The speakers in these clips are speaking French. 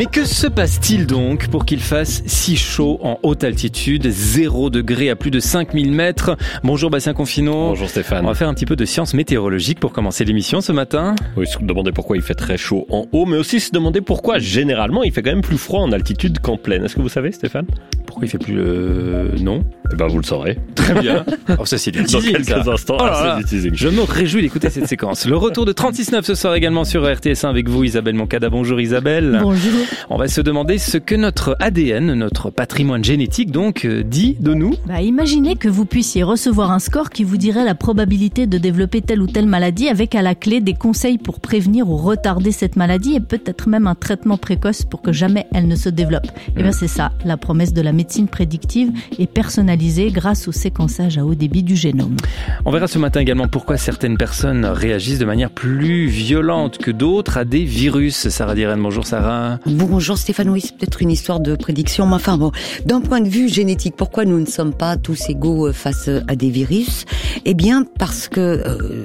Mais que se passe-t-il donc pour qu'il fasse si chaud en haute altitude, 0 degré à plus de 5000 mètres? Bonjour Bastien Confinot. Bonjour Stéphane. On va faire un petit peu de science météorologique pour commencer l'émission ce matin. Oui, se demander pourquoi il fait très chaud en haut, mais aussi se demander pourquoi généralement il fait quand même plus froid en altitude qu'en plaine. Est-ce que vous savez Stéphane? Pourquoi il fait plus non? Eh ben vous le saurez. Très bien. Oh, ça c'est du teasing. Dans quelques instants, c'est du teasing. Je me réjouis d'écouter cette séquence. Le retour de 36.9 ce soir également sur RTS1 avec vous Isabelle Moncada. Bonjour Isabelle. Bonjour. On va se demander ce que notre ADN, notre patrimoine génétique donc, dit de nous. Imaginez que vous puissiez recevoir un score qui vous dirait la probabilité de développer telle ou telle maladie avec à la clé des conseils pour prévenir ou retarder cette maladie et peut-être même un traitement précoce pour que jamais elle ne se développe. Et bien c'est ça, la promesse de la médecine prédictive et personnalisée grâce au séquençage à haut débit du génome. On verra ce matin également pourquoi certaines personnes réagissent de manière plus violente que d'autres à des virus. Sarah Diren, bonjour Sarah. Bonjour Stéphane, oui, c'est peut-être une histoire de prédiction, mais enfin bon, d'un point de vue génétique, pourquoi nous ne sommes pas tous égaux face à des virus? Eh bien, parce que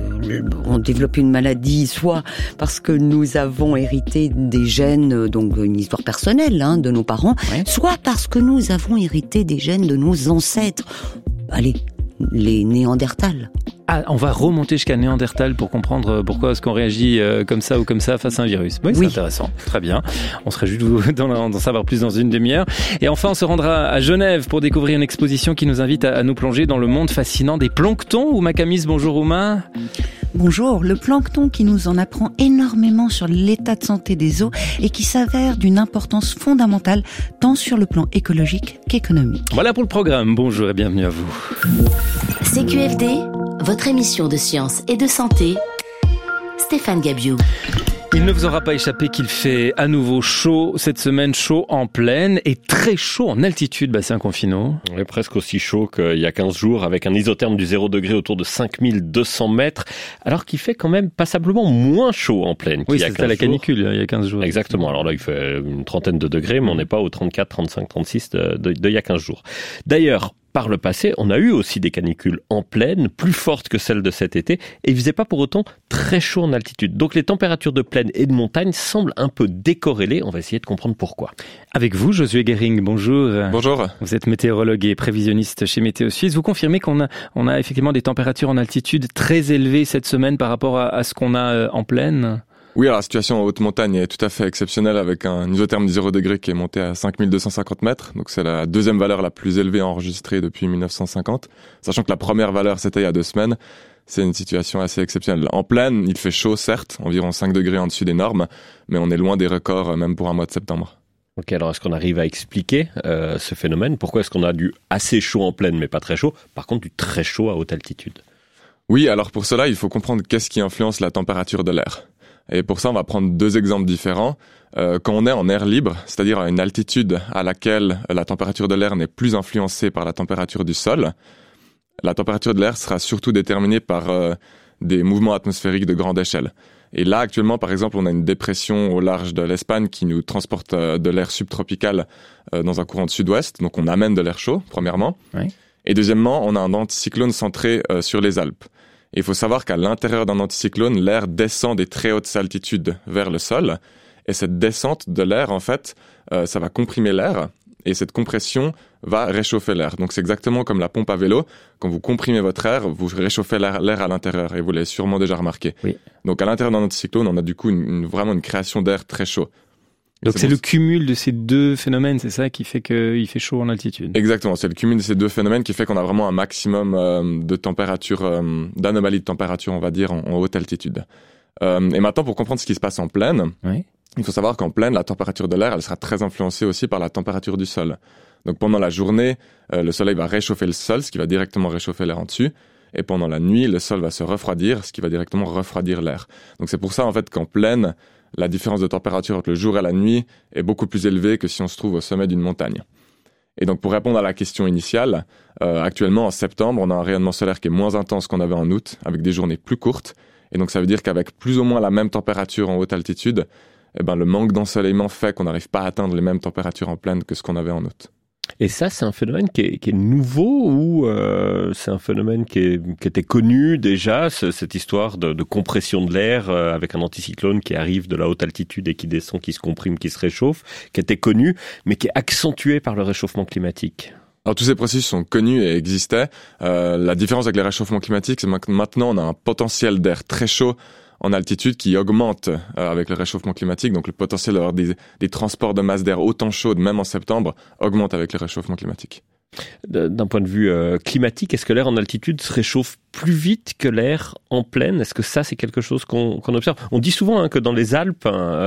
on développe une maladie, soit parce que nous avons hérité des gènes, donc une histoire personnelle de nos parents, soit parce que nous avons hérité des gènes de nos ancêtres. Allez, les Néandertals. Ah, on va remonter jusqu'à Néandertal pour comprendre pourquoi est-ce qu'on réagit comme ça ou comme ça face à un virus. Oui, c'est intéressant. Très bien. On se réjouit d'en savoir plus dans une demi-heure. Et enfin, on se rendra à Genève pour découvrir une exposition qui nous invite à nous plonger dans le monde fascinant des planctons. Ouma Camis, bonjour Ouma. Bonjour, le plancton qui nous en apprend énormément sur l'état de santé des eaux et qui s'avère d'une importance fondamentale tant sur le plan écologique qu'économique. Voilà pour le programme. Bonjour et bienvenue à vous. CQFD, votre émission de science et de santé, Stéphane Gabiou. Il ne vous aura pas échappé qu'il fait à nouveau chaud cette semaine, chaud en plaine et très chaud en altitude, Bastien Confinot. On est presque aussi chaud qu'il y a 15 jours avec un isotherme du 0 degré autour de 5200 mètres, alors qu'il fait quand même passablement moins chaud en plaine. Oui, c'était la canicule il y a 15 jours. Exactement. Alors là, il fait une trentaine de degrés, mais on n'est pas aux 34, 35, 36 de il y a 15 jours. D'ailleurs, par le passé, on a eu aussi des canicules en plaine, plus fortes que celles de cet été, et il faisait pas pour autant très chaud en altitude. Donc les températures de plaine et de montagne semblent un peu décorrélées. On va essayer de comprendre pourquoi. Avec vous, Josué Guéring, bonjour. Bonjour. Vous êtes météorologue et prévisionniste chez Météo Suisse. Vous confirmez qu'on a effectivement des températures en altitude très élevées cette semaine par rapport à ce qu'on a en plaine ? Oui, alors la situation en haute montagne est tout à fait exceptionnelle avec un isotherme du 0 degré qui est monté à 5250 mètres. Donc c'est la deuxième valeur la plus élevée enregistrée depuis 1950. Sachant que la première valeur c'était il y a 2 semaines. C'est une situation assez exceptionnelle. En plaine, il fait chaud certes, environ 5 degrés en dessus des normes, mais on est loin des records même pour un mois de septembre. Ok, alors est-ce qu'on arrive à expliquer ce phénomène? Pourquoi est-ce qu'on a du assez chaud en plaine mais pas très chaud, par contre du très chaud à haute altitude? Oui, alors pour cela, il faut comprendre qu'est-ce qui influence la température de l'air. Et pour ça, on va prendre 2 exemples différents. Quand on est en air libre, c'est-à-dire à une altitude à laquelle la température de l'air n'est plus influencée par la température du sol, la température de l'air sera surtout déterminée par des mouvements atmosphériques de grande échelle. Et là, actuellement, par exemple, on a une dépression au large de l'Espagne qui nous transporte de l'air subtropical dans un courant de sud-ouest. Donc on amène de l'air chaud, premièrement. Oui. Et deuxièmement, on a un anticyclone centré sur les Alpes. Il faut savoir qu'à l'intérieur d'un anticyclone, l'air descend des très hautes altitudes vers le sol. Et cette descente de l'air, en fait, ça va comprimer l'air. Et cette compression va réchauffer l'air. Donc c'est exactement comme la pompe à vélo. Quand vous comprimez votre air, vous réchauffez l'air à l'intérieur. Et vous l'avez sûrement déjà remarqué. Oui. Donc à l'intérieur d'un anticyclone, on a du coup vraiment une création d'air très chaud. Donc c'est le cumul de ces 2 phénomènes, c'est ça qui fait qu'il fait chaud en altitude? Exactement, c'est le cumul de ces 2 phénomènes qui fait qu'on a vraiment un maximum de température, d'anomalie de température, on va dire, en haute altitude. Et maintenant, pour comprendre ce qui se passe en plaine, il faut savoir qu'en plaine, la température de l'air, elle sera très influencée aussi par la température du sol. Donc pendant la journée, le soleil va réchauffer le sol, ce qui va directement réchauffer l'air en dessus. Et pendant la nuit, le sol va se refroidir, ce qui va directement refroidir l'air. Donc c'est pour ça, en fait, qu'en plaine, la différence de température entre le jour et la nuit est beaucoup plus élevée que si on se trouve au sommet d'une montagne. Et donc pour répondre à la question initiale, actuellement en septembre, on a un rayonnement solaire qui est moins intense qu'on avait en août, avec des journées plus courtes. Et donc ça veut dire qu'avec plus ou moins la même température en haute altitude, le manque d'ensoleillement fait qu'on n'arrive pas à atteindre les mêmes températures en plaine que ce qu'on avait en août. Et ça, c'est un phénomène qui est nouveau ou c'est un phénomène qui était connu déjà, cette histoire de compression de l'air avec un anticyclone qui arrive de la haute altitude et qui descend, qui se comprime, qui se réchauffe, qui était connu, mais qui est accentué par le réchauffement climatique? Alors tous ces processus sont connus et existaient. La différence avec les réchauffements climatiques, c'est que maintenant on a un potentiel d'air très chaud en altitude qui augmente avec le réchauffement climatique. Donc le potentiel d'avoir des transports de masse d'air autant chaude, même en septembre, augmente avec le réchauffement climatique. D'un point de vue climatique, est-ce que l'air en altitude se réchauffe plus vite que l'air en plaine? Est-ce que ça, c'est quelque chose qu'on observe? On dit souvent que dans les Alpes,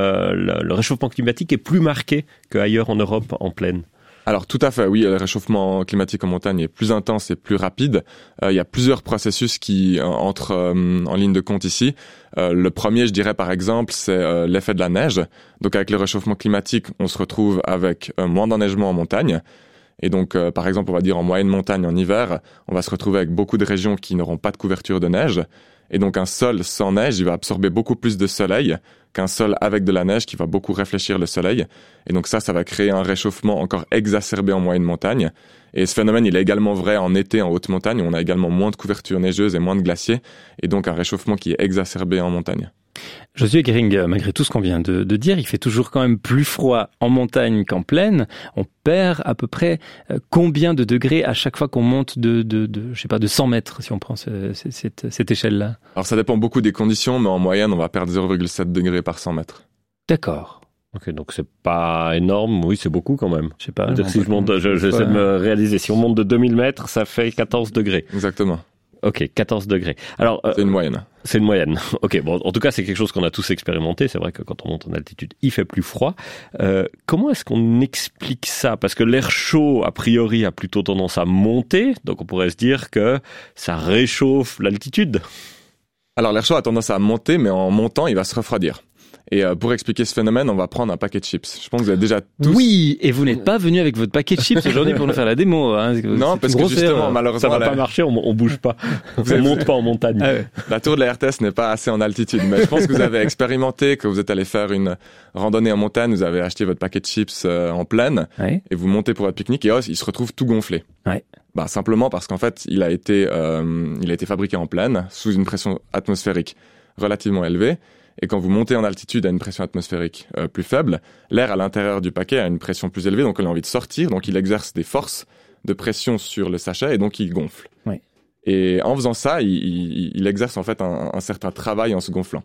le réchauffement climatique est plus marqué qu'ailleurs en Europe en plaine. Alors tout à fait, oui, le réchauffement climatique en montagne est plus intense et plus rapide. Il y a plusieurs processus qui entrent en ligne de compte ici. Le premier, je dirais par exemple, c'est l'effet de la neige. Donc avec le réchauffement climatique, on se retrouve avec moins d'enneigement en montagne. Et donc, par exemple, on va dire en moyenne montagne en hiver, on va se retrouver avec beaucoup de régions qui n'auront pas de couverture de neige. Et donc un sol sans neige, il va absorber beaucoup plus de soleil qu'un sol avec de la neige qui va beaucoup réfléchir le soleil. Et donc ça va créer un réchauffement encore exacerbé en moyenne montagne. Et ce phénomène, il est également vrai en été en haute montagne, où on a également moins de couverture neigeuse et moins de glaciers, et donc un réchauffement qui est exacerbé en montagne. Josué Gering, malgré tout ce qu'on vient de dire, il fait toujours quand même plus froid en montagne qu'en plaine. On perd à peu près combien de degrés à chaque fois qu'on monte je sais pas, de 100 mètres, si on prend cette échelle-là? Alors ça dépend beaucoup des conditions, mais en moyenne, on va perdre 0,7 degrés par 100 mètres. D'accord. Ok, donc c'est pas énorme, oui, c'est beaucoup quand même. Je sais pas. Si j'essaie de me réaliser, si on monte de 2000 mètres, ça fait 14 degrés. Exactement. Ok, 14 degrés. Alors, c'est une moyenne. C'est une moyenne. Ok, bon, en tout cas, c'est quelque chose qu'on a tous expérimenté. C'est vrai que quand on monte en altitude, il fait plus froid. Comment est-ce qu'on explique ça? Parce que l'air chaud, a priori, a plutôt tendance à monter. Donc, on pourrait se dire que ça réchauffe l'altitude. Alors, l'air chaud a tendance à monter, mais en montant, il va se refroidir. Et pour expliquer ce phénomène, on va prendre un paquet de chips. Je pense que vous avez déjà tous... Oui, et vous n'êtes pas venu avec votre paquet de chips aujourd'hui pour nous faire la démo. Hein. Non, parce que justement, malheureusement... Ça va pas marcher, on bouge pas. On monte pas en montagne. Ah ouais. La tour de la RTS n'est pas assez en altitude. Mais je pense que vous avez expérimenté, que vous êtes allé faire une randonnée en montagne, vous avez acheté votre paquet de chips en plaine, et vous montez pour votre pique-nique, et il se retrouve tout gonflé. Ouais. Simplement parce qu'en fait, il a été fabriqué en plaine, sous une pression atmosphérique relativement élevée. Et quand vous montez en altitude à une pression atmosphérique plus faible, l'air à l'intérieur du paquet a une pression plus élevée, donc il a envie de sortir, donc il exerce des forces de pression sur le sachet et donc il gonfle. Oui. Et en faisant ça, il exerce en fait un certain travail en se gonflant.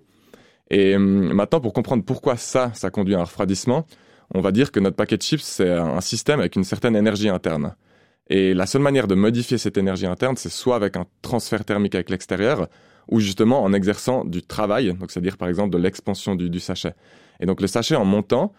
Et maintenant, pour comprendre pourquoi ça conduit à un refroidissement, on va dire que notre paquet de chips, c'est un système avec une certaine énergie interne. Et la seule manière de modifier cette énergie interne, c'est soit avec un transfert thermique avec l'extérieur, ou justement en exerçant du travail, donc c'est-à-dire par exemple de l'expansion du sachet. Et donc le sachet en montant,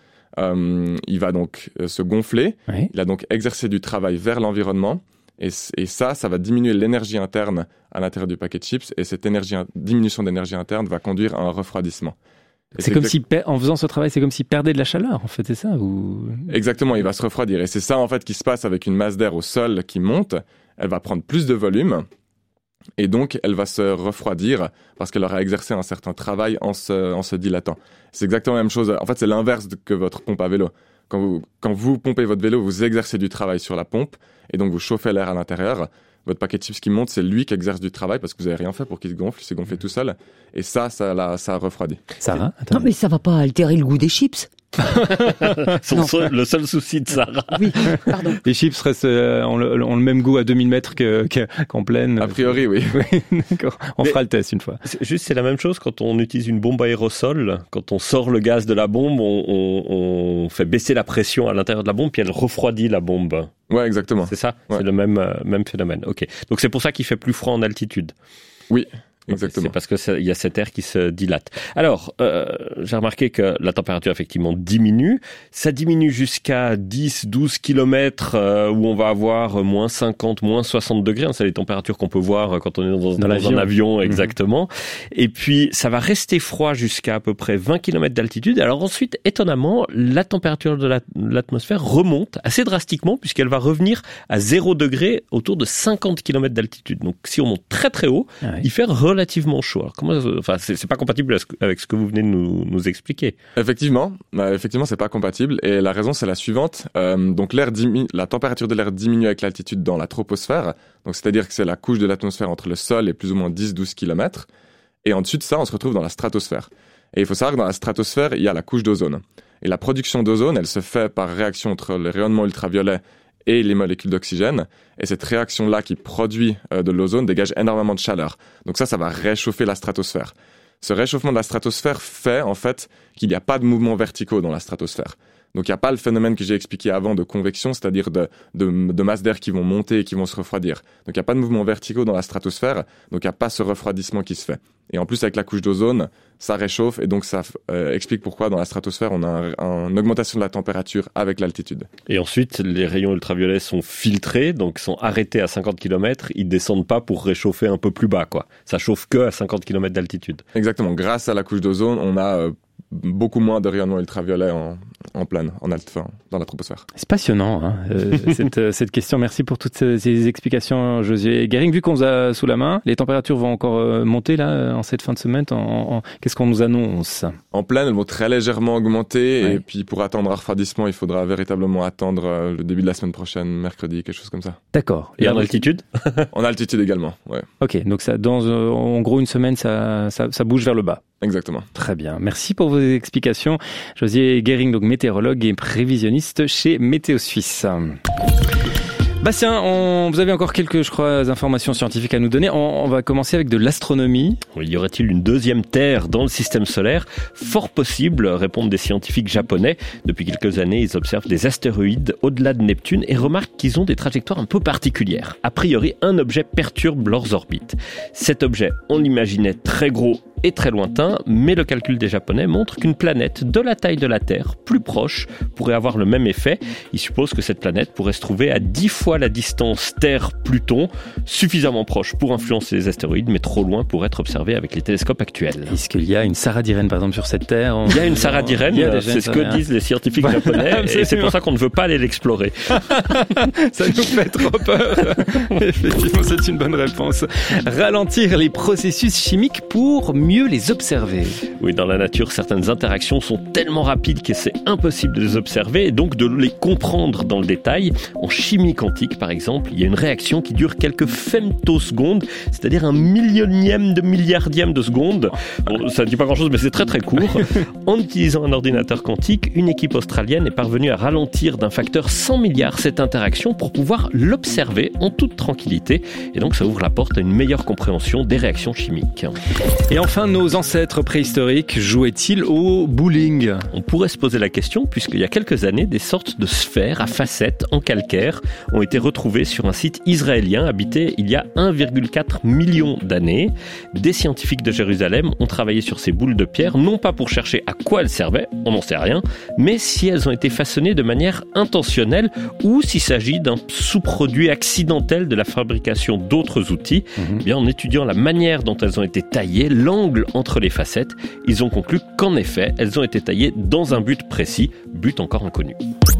il va donc se gonfler, il a donc exercé du travail vers l'environnement, et ça va diminuer l'énergie interne à l'intérieur du paquet de chips, et cette diminution d'énergie interne va conduire à un refroidissement. C'est comme si, en faisant ce travail, c'est comme s'il perdait de la chaleur, en fait, c'est ça ou... Exactement, il va se refroidir, et c'est ça en fait qui se passe avec une masse d'air au sol qui monte, elle va prendre plus de volume, et donc, elle va se refroidir parce qu'elle aura exercé un certain travail en se dilatant. C'est exactement la même chose. En fait, c'est l'inverse que votre pompe à vélo. Quand vous pompez votre vélo, vous exercez du travail sur la pompe et donc vous chauffez l'air à l'intérieur. Votre paquet de chips qui monte, c'est lui qui exerce du travail parce que vous n'avez rien fait pour qu'il se gonfle. Il s'est gonflé tout seul. Et ça refroidit. Sarah, non, mais ça va pas altérer le goût des chips. Le seul souci de Sarah. Oui, pardon. Les chips ont le même goût à 2000 mètres qu'en plaine. A priori, oui. D'accord. On fera le test une fois. C'est la même chose quand on utilise une bombe à aérosol. Quand on sort le gaz de la bombe, on fait baisser la pression à l'intérieur de la bombe, puis elle refroidit la bombe. Ouais, exactement. C'est ça? Ouais. C'est le même phénomène. Ok. Donc c'est pour ça qu'il fait plus froid en altitude. Oui. Exactement. C'est parce que il y a cet air qui se dilate. Alors, j'ai remarqué que la température effectivement diminue. Ça diminue jusqu'à 10-12 kilomètres où on va avoir moins 50, moins 60 degrés. C'est les températures qu'on peut voir quand on est dans un avion, exactement. Et puis, ça va rester froid jusqu'à à peu près 20 kilomètres d'altitude. Alors ensuite, étonnamment, la température de l'atmosphère remonte assez drastiquement puisqu'elle va revenir à 0 degré autour de 50 kilomètres d'altitude. Donc, si on monte très très haut, il fait relativement relativement chaud. Alors c'est pas compatible avec ce que vous venez de nous expliquer. Effectivement, c'est pas compatible. Et la raison, c'est la suivante. Donc la température de l'air diminue avec l'altitude dans la troposphère. Donc c'est-à-dire que c'est la couche de l'atmosphère entre le sol et plus ou moins 10-12 km. Et en dessus de ça, on se retrouve dans la stratosphère. Et il faut savoir que dans la stratosphère, il y a la couche d'ozone. Et la production d'ozone, elle se fait par réaction entre le rayonnement ultraviolet et les molécules d'oxygène. Et cette réaction-là qui produit de l'ozone dégage énormément de chaleur. Donc ça va réchauffer la stratosphère. Ce réchauffement de la stratosphère fait en fait qu'il n'y a pas de mouvements verticaux dans la stratosphère. Donc il n'y a pas le phénomène que j'ai expliqué avant de convection, c'est-à-dire de masses d'air qui vont monter et qui vont se refroidir. Donc il n'y a pas de mouvements verticaux dans la stratosphère, donc il n'y a pas ce refroidissement qui se fait. Et en plus avec la couche d'ozone, ça réchauffe et donc ça explique pourquoi dans la stratosphère on a une augmentation de la température avec l'altitude. Et ensuite les rayons ultraviolets sont filtrés, donc sont arrêtés à 50 km, ils descendent pas pour réchauffer un peu plus bas, quoi. Ça chauffe que à 50 km d'altitude. Exactement, grâce à la couche d'ozone, on a beaucoup moins de rayonnement ultraviolet en pleine, dans la troposphère. C'est passionnant, hein, cette question. Merci pour toutes ces explications, Josué Guéring. Vu qu'on vous a sous la main, les températures vont encore monter là en cette fin de semaine. Qu'est-ce qu'on nous annonce ? En pleine, elles vont très légèrement augmenter. Ouais. Et puis pour attendre un refroidissement, il faudra véritablement attendre le début de la semaine prochaine, mercredi, quelque chose comme ça. D'accord. Et en altitude ? En altitude également, ouais. Ok, donc ça, en gros une semaine, ça bouge vers le bas. Exactement. Très bien. Merci pour vos explications. Josué Guéring, donc météorologue et prévisionniste chez Météo Suisse. Bastien, vous avez encore quelques, je crois, informations scientifiques à nous donner. On va commencer avec de l'astronomie. Oui, y aurait-il une deuxième Terre dans le système solaire ? Fort possible, répondent des scientifiques japonais. Depuis quelques années, ils observent des astéroïdes au-delà de Neptune et remarquent qu'ils ont des trajectoires un peu particulières. A priori, un objet perturbe leurs orbites. Cet objet, on l'imaginait très gros et très lointain, mais le calcul des Japonais montre qu'une planète de la taille de la Terre, plus proche, pourrait avoir le même effet. Ils supposent que cette planète pourrait se trouver à 10 fois la distance Terre-Pluton, suffisamment proche pour influencer les astéroïdes, mais trop loin pour être observée avec les télescopes actuels. Est-ce qu'il y a une Sarah d'Irène, par exemple, sur cette Terre ? Il y a une Sarah d'Irène, c'est ce que disent les scientifiques japonais, et c'est pour ça qu'on ne veut pas aller l'explorer. Ça nous fait trop peur. Effectivement, c'est une bonne réponse. Ralentir les processus chimiques pour mieux les observer. Oui, dans la nature, certaines interactions sont tellement rapides que c'est impossible de les observer et donc de les comprendre dans le détail. En chimie quantique, par exemple, il y a une réaction qui dure quelques femtosecondes, c'est-à-dire un millionième de milliardième de seconde. Bon, ça ne dit pas grand-chose, mais c'est très très court. En utilisant un ordinateur quantique, une équipe australienne est parvenue à ralentir d'un facteur 100 milliards cette interaction pour pouvoir l'observer en toute tranquillité. Et donc ça ouvre la porte à une meilleure compréhension des réactions chimiques. Et enfin, nos ancêtres préhistoriques jouaient-ils au bowling ? On pourrait se poser la question, puisqu'il y a quelques années, des sortes de sphères à facettes en calcaire ont été retrouvées sur un site israélien habité il y a 1,4 million d'années. Des scientifiques de Jérusalem ont travaillé sur ces boules de pierre, non pas pour chercher à quoi elles servaient, on n'en sait rien, mais si elles ont été façonnées de manière intentionnelle ou s'il s'agit d'un sous-produit accidentel de la fabrication d'autres outils. Eh bien, en étudiant la manière dont elles ont été taillées, l'angle entre les facettes, ils ont conclu qu'en effet, elles ont été taillées dans un but précis, but encore inconnu.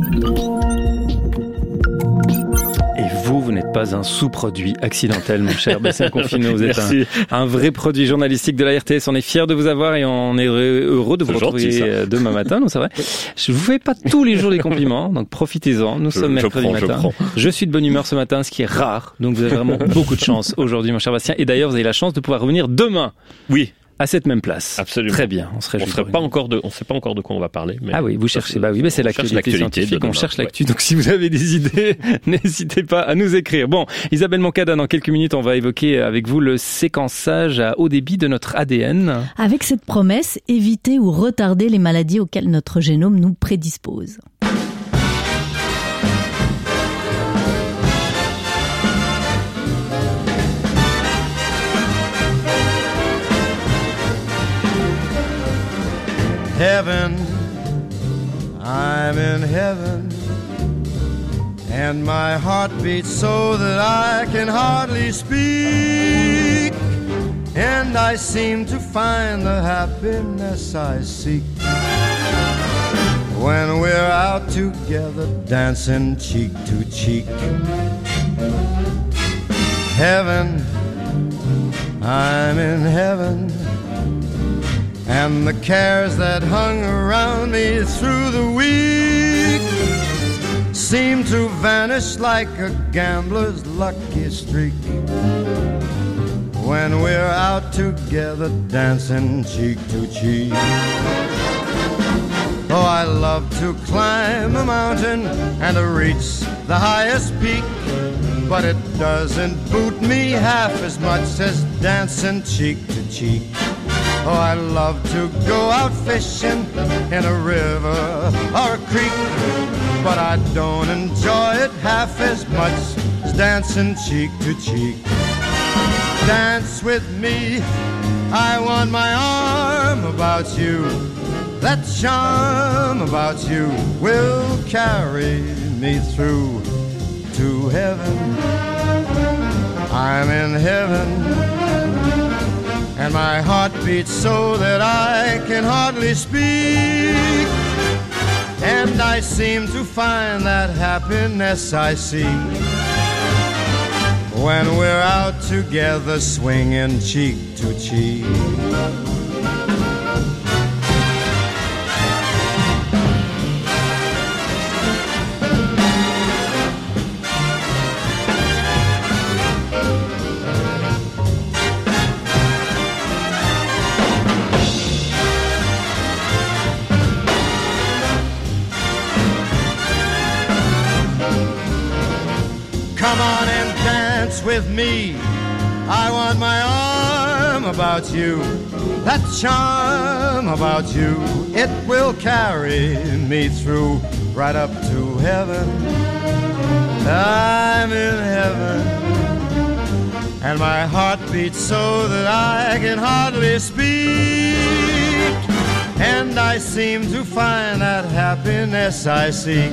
Et vous n'êtes pas un sous-produit accidentel, mon cher Bastien Confineau. Vous êtes un vrai produit journalistique de la RTS. On est fiers de vous avoir et on est heureux de vous retrouver demain matin. Non, c'est vrai. Je vous fais pas tous les jours les compliments, donc profitez-en. Nous sommes mercredi matin. Je suis de bonne humeur ce matin, ce qui est rare. Donc vous avez vraiment beaucoup de chance aujourd'hui, mon cher Bastien. Et d'ailleurs, vous avez la chance de pouvoir revenir demain. Oui. À cette même place. Absolument. Très bien. On sait pas encore de quoi on va parler. Mais ah oui, vous cherchez. Bah oui, mais c'est l'actualité scientifique. On cherche l'actu. Donc si vous avez des idées, n'hésitez pas à nous écrire. Bon, Isabelle Moncada, dans quelques minutes, on va évoquer avec vous le séquençage à haut débit de notre ADN. Avec cette promesse, éviter ou retarder les maladies auxquelles notre génome nous prédispose. Heaven, I'm in heaven, and my heart beats so that I can hardly speak, and I seem to find the happiness I seek when we're out together dancing cheek to cheek. Heaven, I'm in heaven, and the cares that hung around me through the week seem to vanish like a gambler's lucky streak when we're out together dancing cheek to cheek. Oh, I love to climb a mountain and to reach the highest peak, but it doesn't boot me half as much as dancing cheek to cheek. Oh, I love to go out fishing in a river or a creek, but I don't enjoy it half as much as dancing cheek to cheek. Dance with me, I want my arm about you. That charm about you will carry me through to heaven. I'm in heaven, and my heart beats so that I can hardly speak, and I seem to find that happiness I seek when we're out together swinging cheek to cheek. Come on and dance with me. I want my arm about you. That charm about you, it will carry me through right up to heaven. I'm in heaven, and my heart beats so that I can hardly speak, and I seem to find that happiness I seek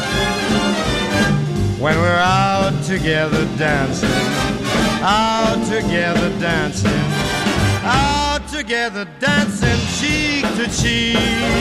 when we're out together dancing, out together dancing, out together dancing cheek to cheek.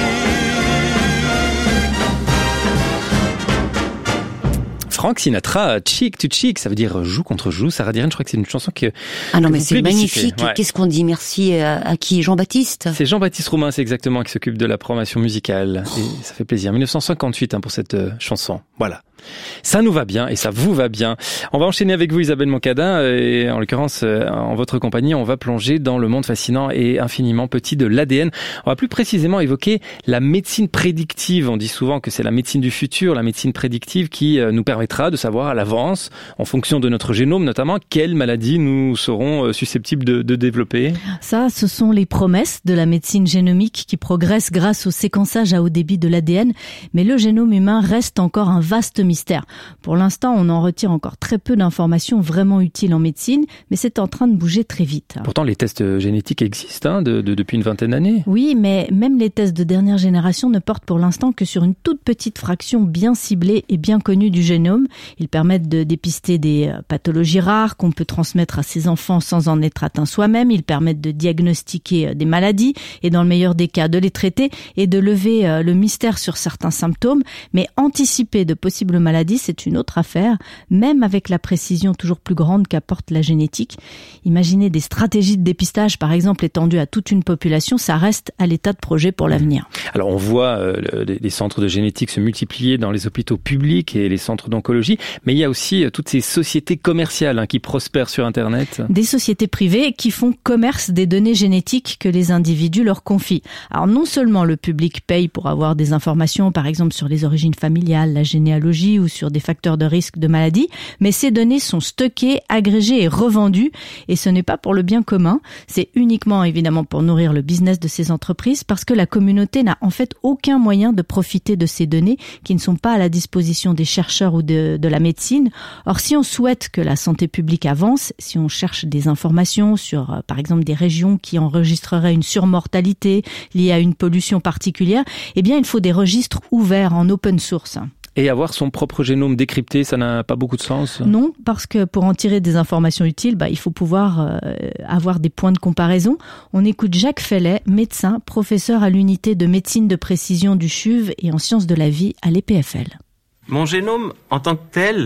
Frank Sinatra, cheek to cheek, ça veut dire joue contre joue. Sarah Diren, je crois que c'est une chanson que... Ah non, mais c'est magnifique. Ouais. Qu'est-ce qu'on dit merci à qui? Jean-Baptiste? C'est Jean-Baptiste Roumain, c'est exactement, qui s'occupe de la programmation musicale. Et ça fait plaisir. 1958 pour cette chanson. Voilà. Ça nous va bien et ça vous va bien. On va enchaîner avec vous, Isabelle Moncadin, et en l'occurrence, en votre compagnie, on va plonger dans le monde fascinant et infiniment petit de l'ADN. On va plus précisément évoquer la médecine prédictive. On dit souvent que c'est la médecine du futur, la médecine prédictive qui nous permettra de savoir à l'avance, en fonction de notre génome notamment, quelles maladies nous serons susceptibles de développer. Ça, ce sont les promesses de la médecine génomique qui progresse grâce au séquençage à haut débit de l'ADN. Mais le génome humain reste encore un vaste mystère. Pour l'instant, on en retire encore très peu d'informations vraiment utiles en médecine, mais c'est en train de bouger très vite. Pourtant, les tests génétiques existent depuis une vingtaine d'années. Oui, mais même les tests de dernière génération ne portent pour l'instant que sur une toute petite fraction bien ciblée et bien connue du génome. Ils permettent de dépister des pathologies rares qu'on peut transmettre à ses enfants sans en être atteint soi-même. Ils permettent de diagnostiquer des maladies et dans le meilleur des cas de les traiter et de lever le mystère sur certains symptômes. Mais anticiper de possibles maladies, c'est une autre affaire, même avec la précision toujours plus grande qu'apporte la génétique. Imaginez des stratégies de dépistage, par exemple, étendues à toute une population, ça reste à l'état de projet pour l'avenir. Alors on voit les centres de génétique se multiplier dans les hôpitaux publics et les centres d'oncologie, mais il y a aussi toutes ces sociétés commerciales qui prospèrent sur Internet. Des sociétés privées qui font commerce des données génétiques que les individus leur confient. Alors non seulement le public paye pour avoir des informations, par exemple sur les origines familiales, la généalogie ou sur des facteurs de risque de maladie, mais ces données sont stockées, agrégées et revendues, et ce n'est pas pour le bien commun, c'est uniquement évidemment pour nourrir le business de ces entreprises, parce que la communauté n'a en fait aucun moyen de profiter de ces données qui ne sont pas à la disposition des chercheurs ou de la médecine. Or, si on souhaite que la santé publique avance, si on cherche des informations sur, par exemple, des régions qui enregistreraient une surmortalité liée à une pollution particulière, eh bien, il faut des registres ouverts en open source. Et avoir son propre génome décrypté, ça n'a pas beaucoup de sens? Non, parce que pour en tirer des informations utiles, il faut pouvoir avoir des points de comparaison. On écoute Jacques Fellet, médecin, professeur à l'unité de médecine de précision du CHUV et en sciences de la vie à l'EPFL. Mon génome, en tant que tel,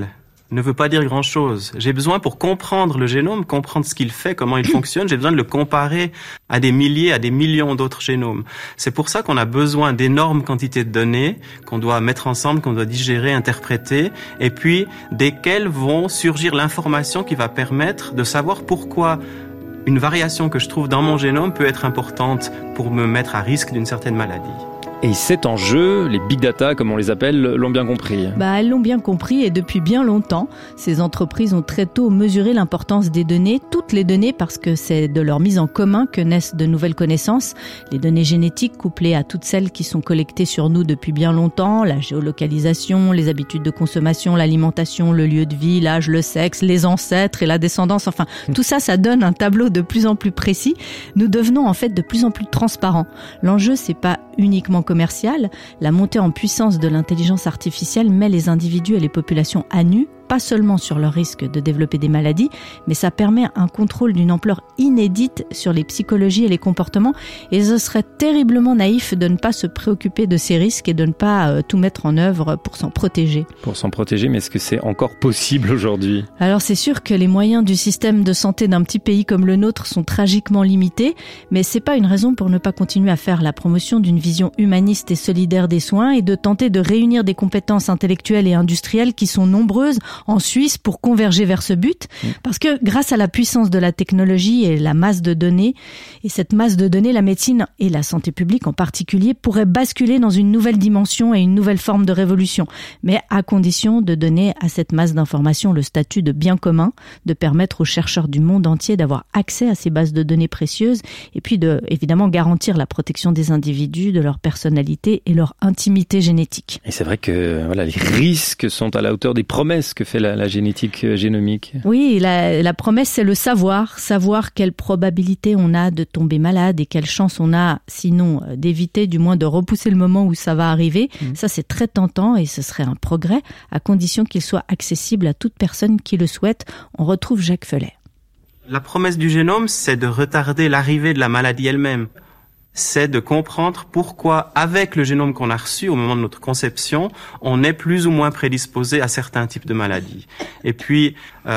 ne veut pas dire grand-chose. J'ai besoin, pour comprendre le génome, comprendre ce qu'il fait, comment il fonctionne, j'ai besoin de le comparer à des milliers, à des millions d'autres génomes. C'est pour ça qu'on a besoin d'énormes quantités de données qu'on doit mettre ensemble, qu'on doit digérer, interpréter, et puis desquelles vont surgir l'information qui va permettre de savoir pourquoi une variation que je trouve dans mon génome peut être importante pour me mettre à risque d'une certaine maladie. Et cet enjeu, les big data, comme on les appelle, l'ont bien compris. Elles l'ont bien compris et depuis bien longtemps, ces entreprises ont très tôt mesuré l'importance des données, toutes les données, parce que c'est de leur mise en commun que naissent de nouvelles connaissances. Les données génétiques couplées à toutes celles qui sont collectées sur nous depuis bien longtemps, la géolocalisation, les habitudes de consommation, l'alimentation, le lieu de vie, l'âge, le sexe, les ancêtres et la descendance, enfin, tout ça, ça donne un tableau de plus en plus précis. Nous devenons en fait de plus en plus transparents. L'enjeu, c'est pas uniquement commercial, la montée en puissance de l'intelligence artificielle met les individus et les populations à nu, pas seulement sur leur risque de développer des maladies, mais ça permet un contrôle d'une ampleur inédite sur les psychologies et les comportements. Et ce serait terriblement naïf de ne pas se préoccuper de ces risques et de ne pas tout mettre en œuvre pour s'en protéger. Pour s'en protéger, mais est-ce que c'est encore possible aujourd'hui ? Alors c'est sûr que les moyens du système de santé d'un petit pays comme le nôtre sont tragiquement limités, mais c'est pas une raison pour ne pas continuer à faire la promotion d'une vision humaniste et solidaire des soins et de tenter de réunir des compétences intellectuelles et industrielles qui sont nombreuses en Suisse pour converger vers ce but. Parce que grâce à la puissance de la technologie et la masse de données, et cette masse de données, la médecine et la santé publique en particulier pourraient basculer dans une nouvelle dimension et une nouvelle forme de révolution. Mais à condition de donner à cette masse d'informations le statut de bien commun, de permettre aux chercheurs du monde entier d'avoir accès à ces bases de données précieuses et puis de, évidemment, garantir la protection des individus, de leur personnalité et leur intimité génétique. Et c'est vrai que voilà, les risques sont à la hauteur des promesses que fait la génétique génomique. Oui, la promesse, c'est le savoir quelle probabilité on a de tomber malade et quelle chance on a, sinon d'éviter, du moins de repousser le moment où ça va arriver. Ça, c'est très tentant et ce serait un progrès, à condition qu'il soit accessible à toute personne qui le souhaite. On retrouve Jacques Fellet. La promesse du génome, c'est de retarder l'arrivée de la maladie elle-même. C'est de comprendre pourquoi, avec le génome qu'on a reçu au moment de notre conception, on est plus ou moins prédisposé à certains types de maladies. Et puis,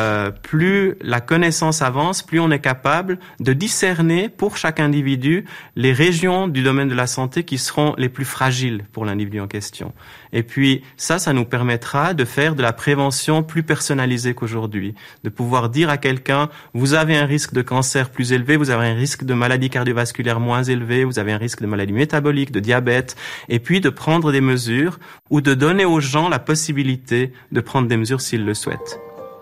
plus la connaissance avance, plus on est capable de discerner pour chaque individu les régions du domaine de la santé qui seront les plus fragiles pour l'individu en question. Et puis, ça nous permettra de faire de la prévention plus personnalisée qu'aujourd'hui. De pouvoir dire à quelqu'un, vous avez un risque de cancer plus élevé, vous avez un risque de maladie cardiovasculaire moins élevé, vous avez un risque de maladie métabolique, de diabète, et puis de prendre des mesures ou de donner aux gens la possibilité de prendre des mesures s'ils le souhaitent.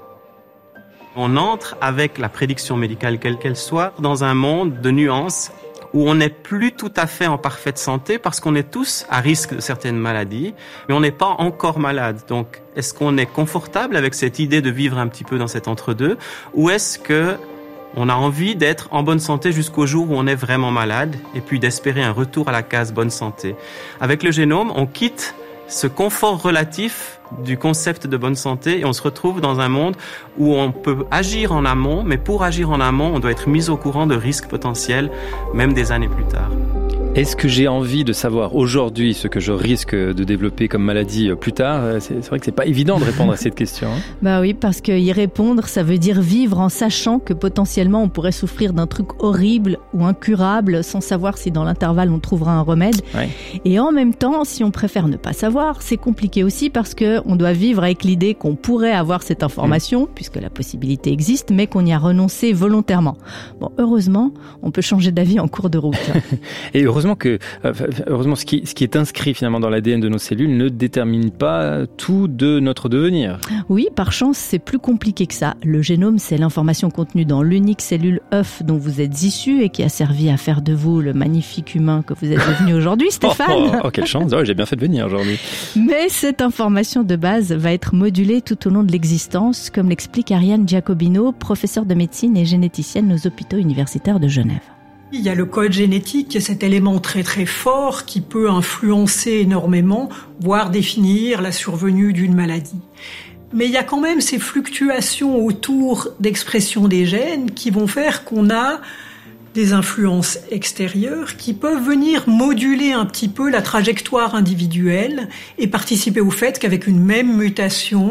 On entre avec la prédiction médicale, quelle qu'elle soit, dans un monde de nuances où on n'est plus tout à fait en parfaite santé parce qu'on est tous à risque de certaines maladies, mais on n'est pas encore malade. Donc, est-ce qu'on est confortable avec cette idée de vivre un petit peu dans cet entre-deux, ou est-ce que on a envie d'être en bonne santé jusqu'au jour où on est vraiment malade et puis d'espérer un retour à la case bonne santé? Avec le génome, on quitte ce confort relatif du concept de bonne santé et on se retrouve dans un monde où on peut agir en amont, mais pour agir en amont, on doit être mis au courant de risques potentiels, même des années plus tard. Est-ce que j'ai envie de savoir aujourd'hui ce que je risque de développer comme maladie plus tard ? C'est vrai que c'est pas évident de répondre à cette question. Bah oui, parce que y répondre, ça veut dire vivre en sachant que potentiellement on pourrait souffrir d'un truc horrible ou incurable sans savoir si dans l'intervalle on trouvera un remède. Ouais. Et en même temps, si on préfère ne pas savoir, c'est compliqué aussi parce que on doit vivre avec l'idée qu'on pourrait avoir cette information, puisque la possibilité existe, mais qu'on y a renoncé volontairement. Bon, heureusement, on peut changer d'avis en cours de route. Et heureusement ce qui est inscrit finalement dans l'ADN de nos cellules ne détermine pas tout de notre devenir. Oui, par chance, c'est plus compliqué que ça. Le génome, c'est l'information contenue dans l'unique cellule œuf dont vous êtes issu et qui a servi à faire de vous le magnifique humain que vous êtes devenu aujourd'hui, Stéphane. Oh, quelle chance, j'ai bien fait de venir aujourd'hui. Mais cette information de base va être modulée tout au long de l'existence, comme l'explique Ariane Giacobino, professeure de médecine et généticienne aux hôpitaux universitaires de Genève. Il y a le code génétique, qui est cet élément très très fort qui peut influencer énormément, voire définir la survenue d'une maladie. Mais il y a quand même ces fluctuations autour d'expression des gènes qui vont faire qu'on a des influences extérieures qui peuvent venir moduler un petit peu la trajectoire individuelle et participer au fait qu'avec une même mutation,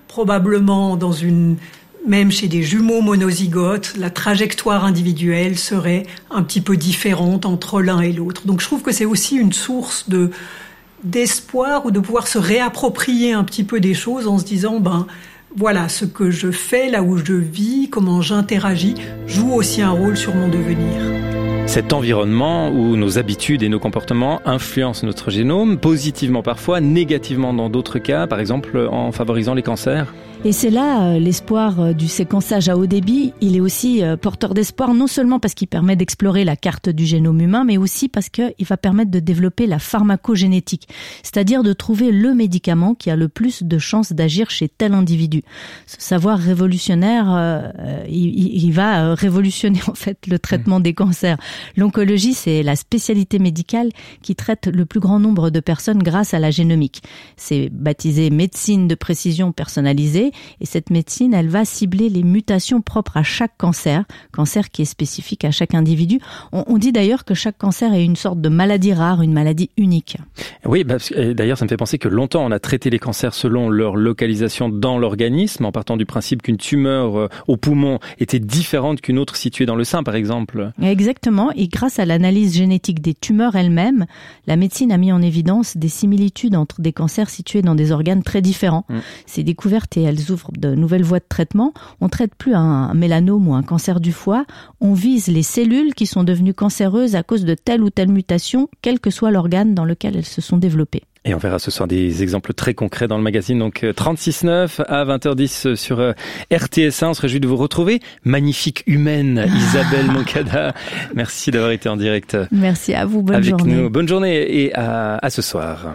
probablement même chez des jumeaux monozygotes, la trajectoire individuelle serait un petit peu différente entre l'un et l'autre. Donc je trouve que c'est aussi une source d'espoir ou de pouvoir se réapproprier un petit peu des choses en se disant, voilà, ce que je fais, là où je vis, comment j'interagis, joue aussi un rôle sur mon devenir. Cet environnement où nos habitudes et nos comportements influencent notre génome, positivement parfois, négativement dans d'autres cas, par exemple en favorisant les cancers. Et c'est là l'espoir du séquençage à haut débit. Il est aussi porteur d'espoir, non seulement parce qu'il permet d'explorer la carte du génome humain, mais aussi parce qu'il va permettre de développer la pharmacogénétique, c'est-à-dire de trouver le médicament qui a le plus de chances d'agir chez tel individu. Ce savoir révolutionnaire, il va révolutionner en fait le traitement des cancers. L'oncologie, c'est la spécialité médicale qui traite le plus grand nombre de personnes grâce à la génomique. C'est baptisé médecine de précision personnalisée. Et cette médecine, elle va cibler les mutations propres à chaque cancer qui est spécifique à chaque individu. On dit d'ailleurs que chaque cancer est une sorte de maladie rare, une maladie unique. Oui, d'ailleurs, ça me fait penser que longtemps, on a traité les cancers selon leur localisation dans l'organisme, en partant du principe qu'une tumeur au poumon était différente qu'une autre située dans le sein, par exemple. Exactement, et grâce à l'analyse génétique des tumeurs elles-mêmes, la médecine a mis en évidence des similitudes entre des cancers situés dans des organes très différents. Ces découvertes, et elles ouvrent de nouvelles voies de traitement. On ne traite plus un mélanome ou un cancer du foie, on vise les cellules qui sont devenues cancéreuses à cause de telle ou telle mutation, quel que soit l'organe dans lequel elles se sont développées. Et on verra ce soir des exemples très concrets dans le magazine, donc 36.9 à 20h10 sur RTS1. On se réjouit de vous retrouver. Magnifique humaine, Isabelle Moncada. Merci d'avoir été en direct. Merci à vous, bonne journée. Avec nous. Bonne journée et à ce soir.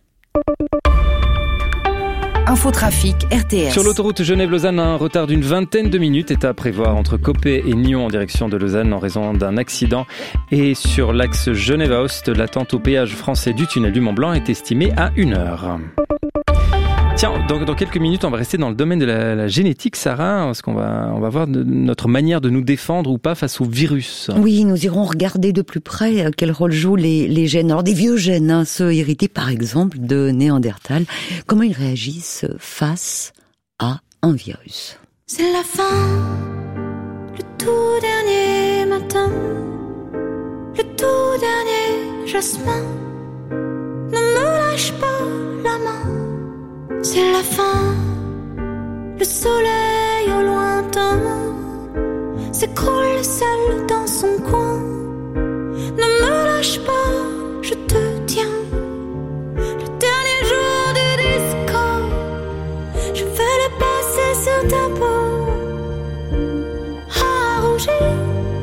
Infotrafic RTS. Sur l'autoroute Genève-Lausanne, un retard d'une 20aine de minutes est à prévoir entre Coppet et Nyon en direction de Lausanne en raison d'un accident. Et sur l'axe Genève-Aoste, l'attente au péage français du tunnel du Mont-Blanc est estimée à 1 heure. Tiens, dans quelques minutes, on va rester dans le domaine de la génétique, Sarah, parce qu'on va voir notre manière de nous défendre ou pas face au virus. Oui, nous irons regarder de plus près quel rôle jouent les gènes. Alors, des vieux gènes, ceux hérités par exemple de Néandertal, comment ils réagissent face à un virus. C'est la fin, le tout dernier matin, le tout dernier jasmin. Ne me lâche pas la main. C'est la fin, le soleil au lointain s'écroule seul dans son coin. Ne me lâche pas, je te tiens. Le dernier jour du disco, je vais le passer sur ta peau, à rougir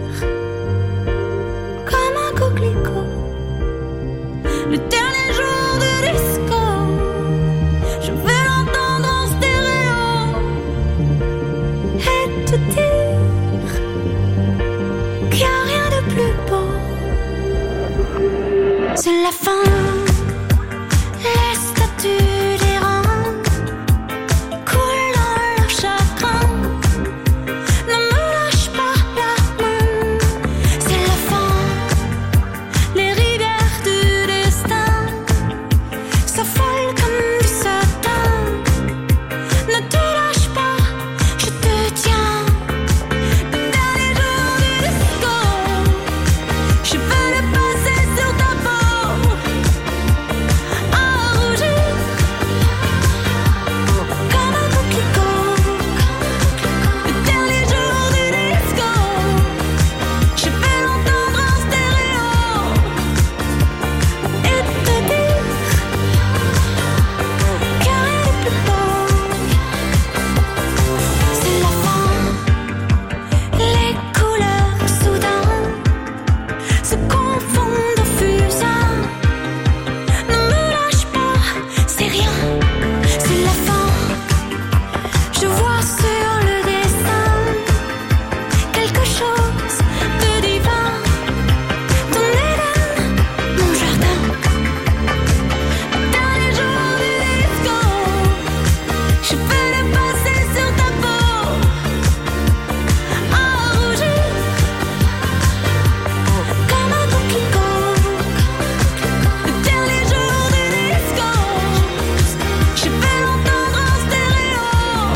comme un coquelicot. Le dernier jour du disco, je vais l'entendre en stéréo et te dire qu'il n'y a rien de plus beau. C'est la fin, les statues des reins coulent dans leur chagrin. Ne me lâche pas la main. C'est la fin, les rivières du destin s'affolent comme du satin. Ne te lâche pas, je te tiens. Le dernier jour du disco, je veux le passer sur ta peau, à rougir comme un coquelicot. Le dernier jour du disco, je vais l'entendre en stéréo et te dire qu'il n'y a rien de plus beau. C'est la fin, les couleurs soudain se confondent au fusain. Ne me lâche pas, c'est rien, c'est la fin. Je vois sur le dessin quelque chose de divin. Ton Éden, mon jardin. Le dernier jour du disco, je vais le passer sur ta peau, à rougir comme un coquelicot. Le dernier jour du disco, je vais l'entendre en stéréo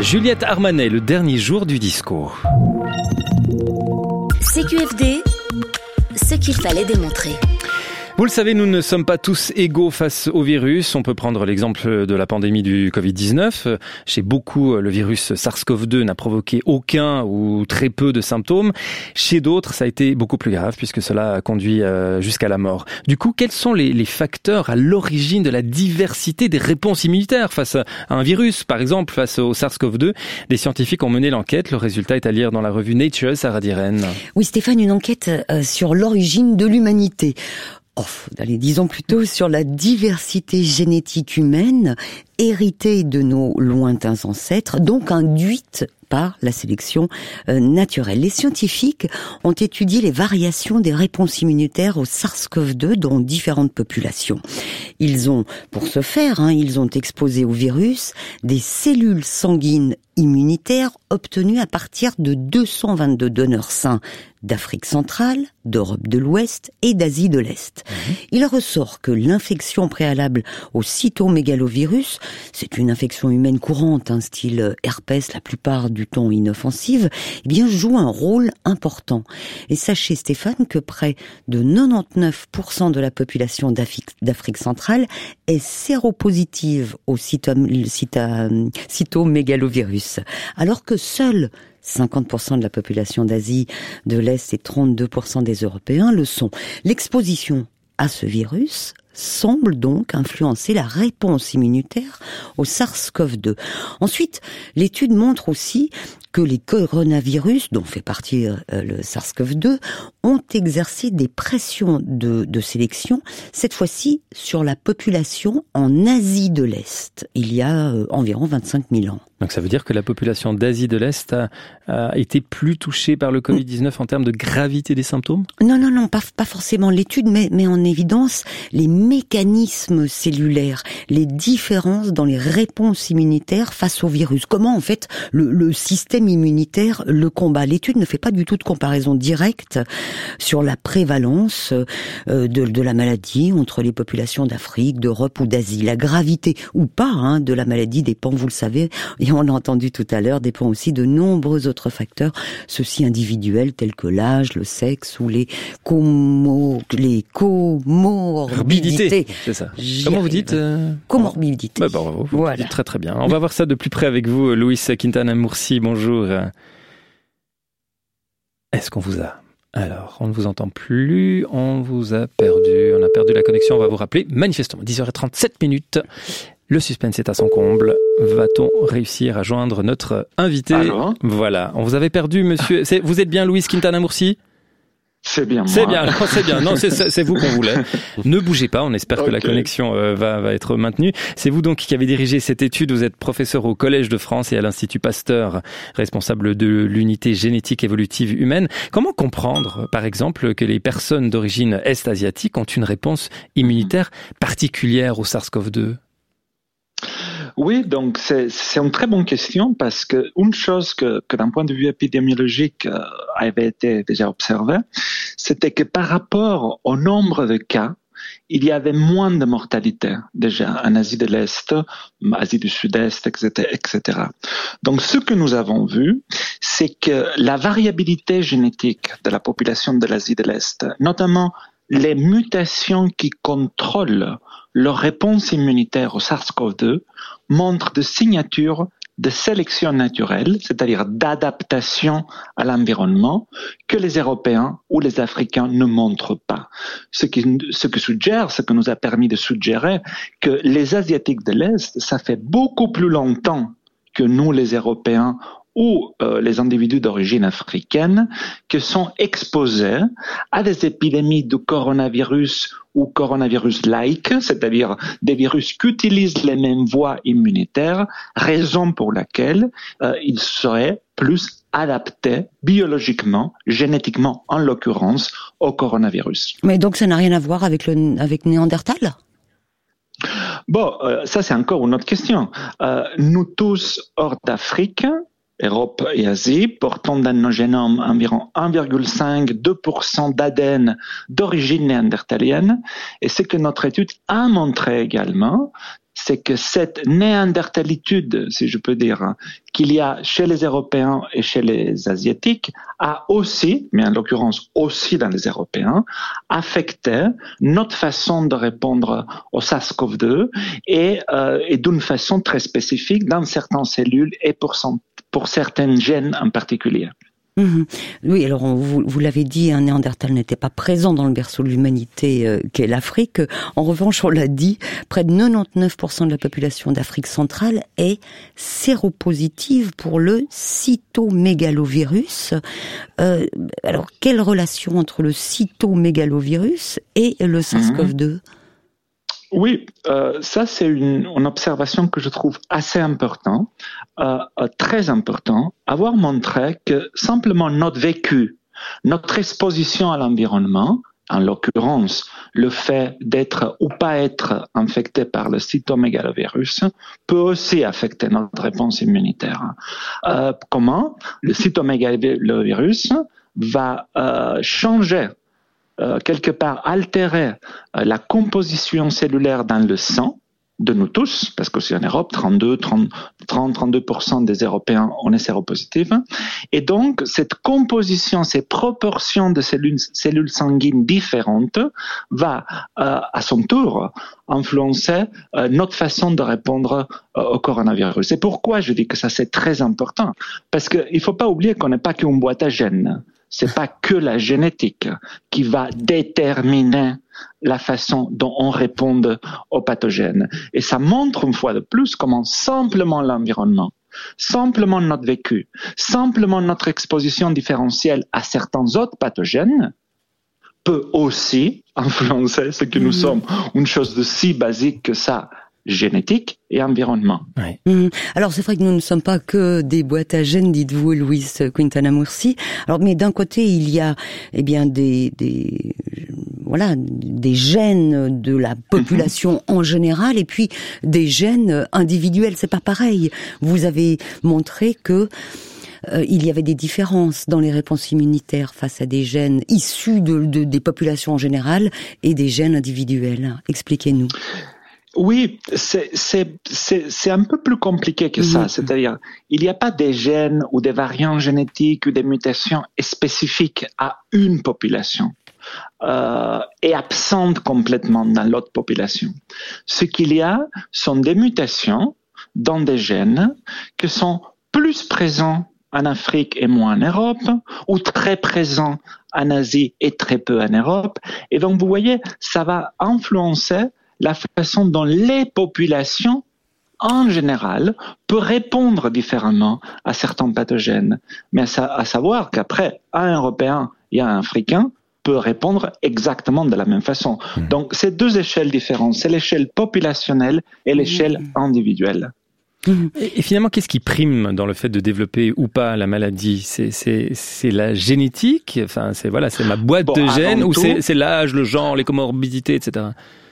Juliette Armanet, le dernier jour du disco. CQFD, ce qu'il fallait démontrer. Vous le savez, nous ne sommes pas tous égaux face au virus. On peut prendre l'exemple de la pandémie du Covid-19. Chez beaucoup, le virus SARS-CoV-2 n'a provoqué aucun ou très peu de symptômes. Chez d'autres, ça a été beaucoup plus grave puisque cela a conduit jusqu'à la mort. Du coup, quels sont les facteurs à l'origine de la diversité des réponses immunitaires face à un virus? Par exemple, face au SARS-CoV-2, des scientifiques ont mené l'enquête. Le résultat est à lire dans la revue Nature. Sarah Diren. Oui, Stéphane, une enquête sur l'origine de l'humanité. Allez, disons plutôt sur la diversité génétique humaine héritée de nos lointains ancêtres, donc induite par la sélection naturelle. Les scientifiques ont étudié les variations des réponses immunitaires au SARS-CoV-2 dans différentes populations. Ils ont, pour ce faire, ils ont exposé au virus des cellules sanguines immunitaires obtenues à partir de 222 donneurs sains d'Afrique centrale, d'Europe de l'Ouest et d'Asie de l'Est. Il ressort que l'infection préalable au cytomégalovirus, c'est une infection humaine courante, style herpès, la plupart du temps inoffensive, joue un rôle important. Et sachez, Stéphane, que près de 99% de la population d'Afrique centrale est séropositive au cytomégalovirus, alors que seuls 50% de la population d'Asie de l'Est et 32% des Européens le sont. L'exposition à ce virus semble donc influencer la réponse immunitaire au SARS-CoV-2. Ensuite, l'étude montre aussi que les coronavirus, dont fait partie le SARS-CoV-2, ont exercé des pressions de sélection, cette fois-ci sur la population en Asie de l'Est, il y a environ 25 000 ans. Donc ça veut dire que la population d'Asie de l'Est a été plus touchée par le Covid-19 en termes de gravité des symptômes? Non, pas forcément. L'étude met en évidence les mécanismes cellulaires, les différences dans les réponses immunitaires face au virus. Comment en fait le système immunitaire le combat. L'étude ne fait pas du tout de comparaison directe sur la prévalence de la maladie entre les populations d'Afrique, d'Europe ou d'Asie. La gravité ou pas de la maladie dépend, vous le savez, et on l'a entendu tout à l'heure, dépend aussi de nombreux autres facteurs, ceux-ci individuels tels que l'âge, le sexe ou les comorbidités. C'est ça. Comment vous dites Comorbidité. Bravo, voilà. Très très bien. On va voir ça de plus près avec vous, Luis Quintana Murci. Bonjour. Est-ce qu'on vous a? Alors, on ne vous entend plus, on vous a perdu, on a perdu la connexion, on va vous rappeler manifestement 10h37. Le suspense est à son comble. Va-t-on réussir à joindre notre invité? Allô? Voilà, on vous avait perdu, monsieur. Vous êtes bien Luis Quintana Murci? C'est bien moi. C'est bien, c'est bien. Non, c'est vous qu'on voulait. Ne bougez pas, on espère que la connexion va être maintenue. C'est vous donc qui avez dirigé cette étude. Vous êtes professeur au Collège de France et à l'Institut Pasteur, responsable de l'unité génétique évolutive humaine. Comment comprendre, par exemple, que les personnes d'origine est-asiatique ont une réponse immunitaire particulière au SARS-CoV-2? Oui, donc c'est une très bonne question parce que une chose que d'un point de vue épidémiologique avait été déjà observée, c'était que par rapport au nombre de cas, il y avait moins de mortalité déjà en Asie de l'Est, Asie du Sud-Est, etc. Donc ce que nous avons vu, c'est que la variabilité génétique de la population de l'Asie de l'Est, notamment les mutations qui contrôlent leur réponse immunitaire au SARS-CoV-2 montrent des signatures de sélection naturelle, c'est-à-dire d'adaptation à l'environnement, que les Européens ou les Africains ne montrent pas. Ce que nous a permis de suggérer que les Asiatiques de l'Est, ça fait beaucoup plus longtemps que nous, les Européens, ou les individus d'origine africaine qui sont exposés à des épidémies de coronavirus ou coronavirus-like, c'est-à-dire des virus qui utilisent les mêmes voies immunitaires, raison pour laquelle ils seraient plus adaptés biologiquement, génétiquement en l'occurrence, au coronavirus. Mais donc ça n'a rien à voir avec Néandertal ? Bon, ça c'est encore une autre question. Nous tous, hors d'Afrique, Europe et Asie, portons dans nos génomes environ 1,5-2% d'ADN d'origine néandertalienne. Et ce que notre étude a montré également, c'est que cette néandertalitude, si je peux dire, qu'il y a chez les Européens et chez les Asiatiques, a aussi, mais en l'occurrence aussi dans les Européens, affecté notre façon de répondre au SARS-CoV-2 et d'une façon très spécifique dans certaines cellules et pour certains gènes en particulier. Oui, alors vous l'avez dit, un Néandertal n'était pas présent dans le berceau de l'humanité qu'est l'Afrique. En revanche, on l'a dit, près de 99% de la population d'Afrique centrale est séropositive pour le cytomégalovirus. Alors, quelle relation entre le cytomégalovirus et le SARS-CoV-2 ? Oui, ça c'est une observation que je trouve assez importante, très important, avoir montré que simplement notre vécu, notre exposition à l'environnement, en l'occurrence le fait d'être ou pas être infecté par le cytomégalovirus, peut aussi affecter notre réponse immunitaire. Comment ? Le cytomégalovirus va changer quelque part altérer la composition cellulaire dans le sang de nous tous, parce qu'aussi en Europe, 32% des Européens, on est séropositifs. Et donc, cette composition, ces proportions de cellules sanguines différentes va, à son tour, influencer notre façon de répondre au coronavirus. Et pourquoi je dis que ça, c'est très important? Parce qu'il ne faut pas oublier qu'on n'est pas qu'une boîte à gènes. C'est pas que la génétique qui va déterminer la façon dont on répond aux pathogènes. Et ça montre une fois de plus comment simplement l'environnement, simplement notre vécu, simplement notre exposition différentielle à certains autres pathogènes peut aussi influencer ce que nous sommes. Une chose de si basique que ça, génétique et environnement. Ouais. Alors c'est vrai que nous ne sommes pas que des boîtes à gènes, dites-vous, Louis Quintana Murci. Alors mais d'un côté il y a des gènes de la population en général et puis des gènes individuels. C'est pas pareil. Vous avez montré que il y avait des différences dans les réponses immunitaires face à des gènes issus des populations en général et des gènes individuels. Expliquez-nous. Oui, c'est un peu plus compliqué que ça. C'est-à-dire, il n'y a pas des gènes ou des variants génétiques ou des mutations spécifiques à une population et absentes complètement dans l'autre population. Ce qu'il y a sont des mutations dans des gènes qui sont plus présents en Afrique et moins en Europe, ou très présents en Asie et très peu en Europe. Et donc, vous voyez, ça va influencer la façon dont les populations, en général, peuvent répondre différemment à certains pathogènes. Mais à savoir qu'après, un Européen et un Africain peut répondre exactement de la même façon. Donc, c'est deux échelles différentes. C'est l'échelle populationnelle et l'échelle individuelle. Et finalement, qu'est-ce qui prime dans le fait de développer ou pas la maladie? C'est la génétique? Enfin, c'est ma boîte de gènes, ou c'est l'âge, le genre, les comorbidités, etc.?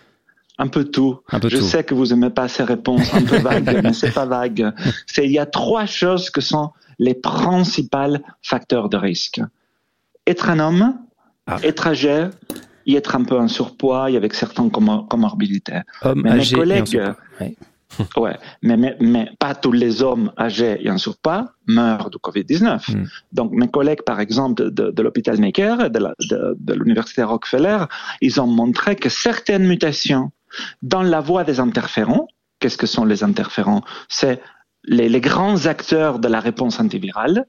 Un peu tout. Je sais que vous aimez pas ces réponses un peu vagues, mais c'est pas vague. Il y a trois choses qui sont les principaux facteurs de risque. Être un homme, être âgé, et être un peu en surpoids et avec certaines comorbidités. Homme âgé et en surpoids. Ouais, mais pas tous les hommes âgés et en surpoids meurent du Covid-19. Donc, mes collègues, par exemple, de l'hôpital Necker, de l'université Rockefeller, ils ont montré que certaines mutations dans la voie des interférons, qu'est-ce que sont les interférons? C'est les grands acteurs de la réponse antivirale,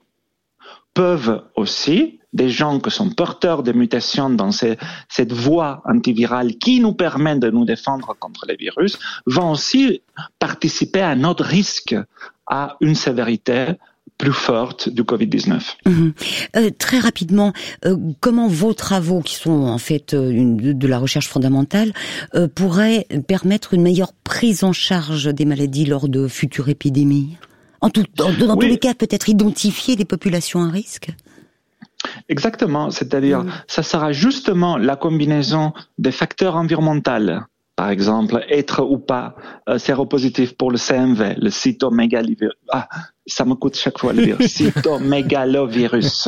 peuvent aussi, des gens qui sont porteurs de mutations dans cette voie antivirale qui nous permet de nous défendre contre les virus, vont aussi participer à notre risque à une sévérité plus forte du Covid-19. Très rapidement, comment vos travaux, qui sont en fait de la recherche fondamentale, pourraient permettre une meilleure prise en charge des maladies lors de futures épidémies? Dans tous les cas, peut-être identifier des populations à risque? Exactement, c'est-à-dire ça sera justement la combinaison des facteurs environnementaux. Par exemple, être ou pas séropositif pour le CMV, le cytomégalovirus. Ça me coûte chaque fois le dire. Cytomégalovirus.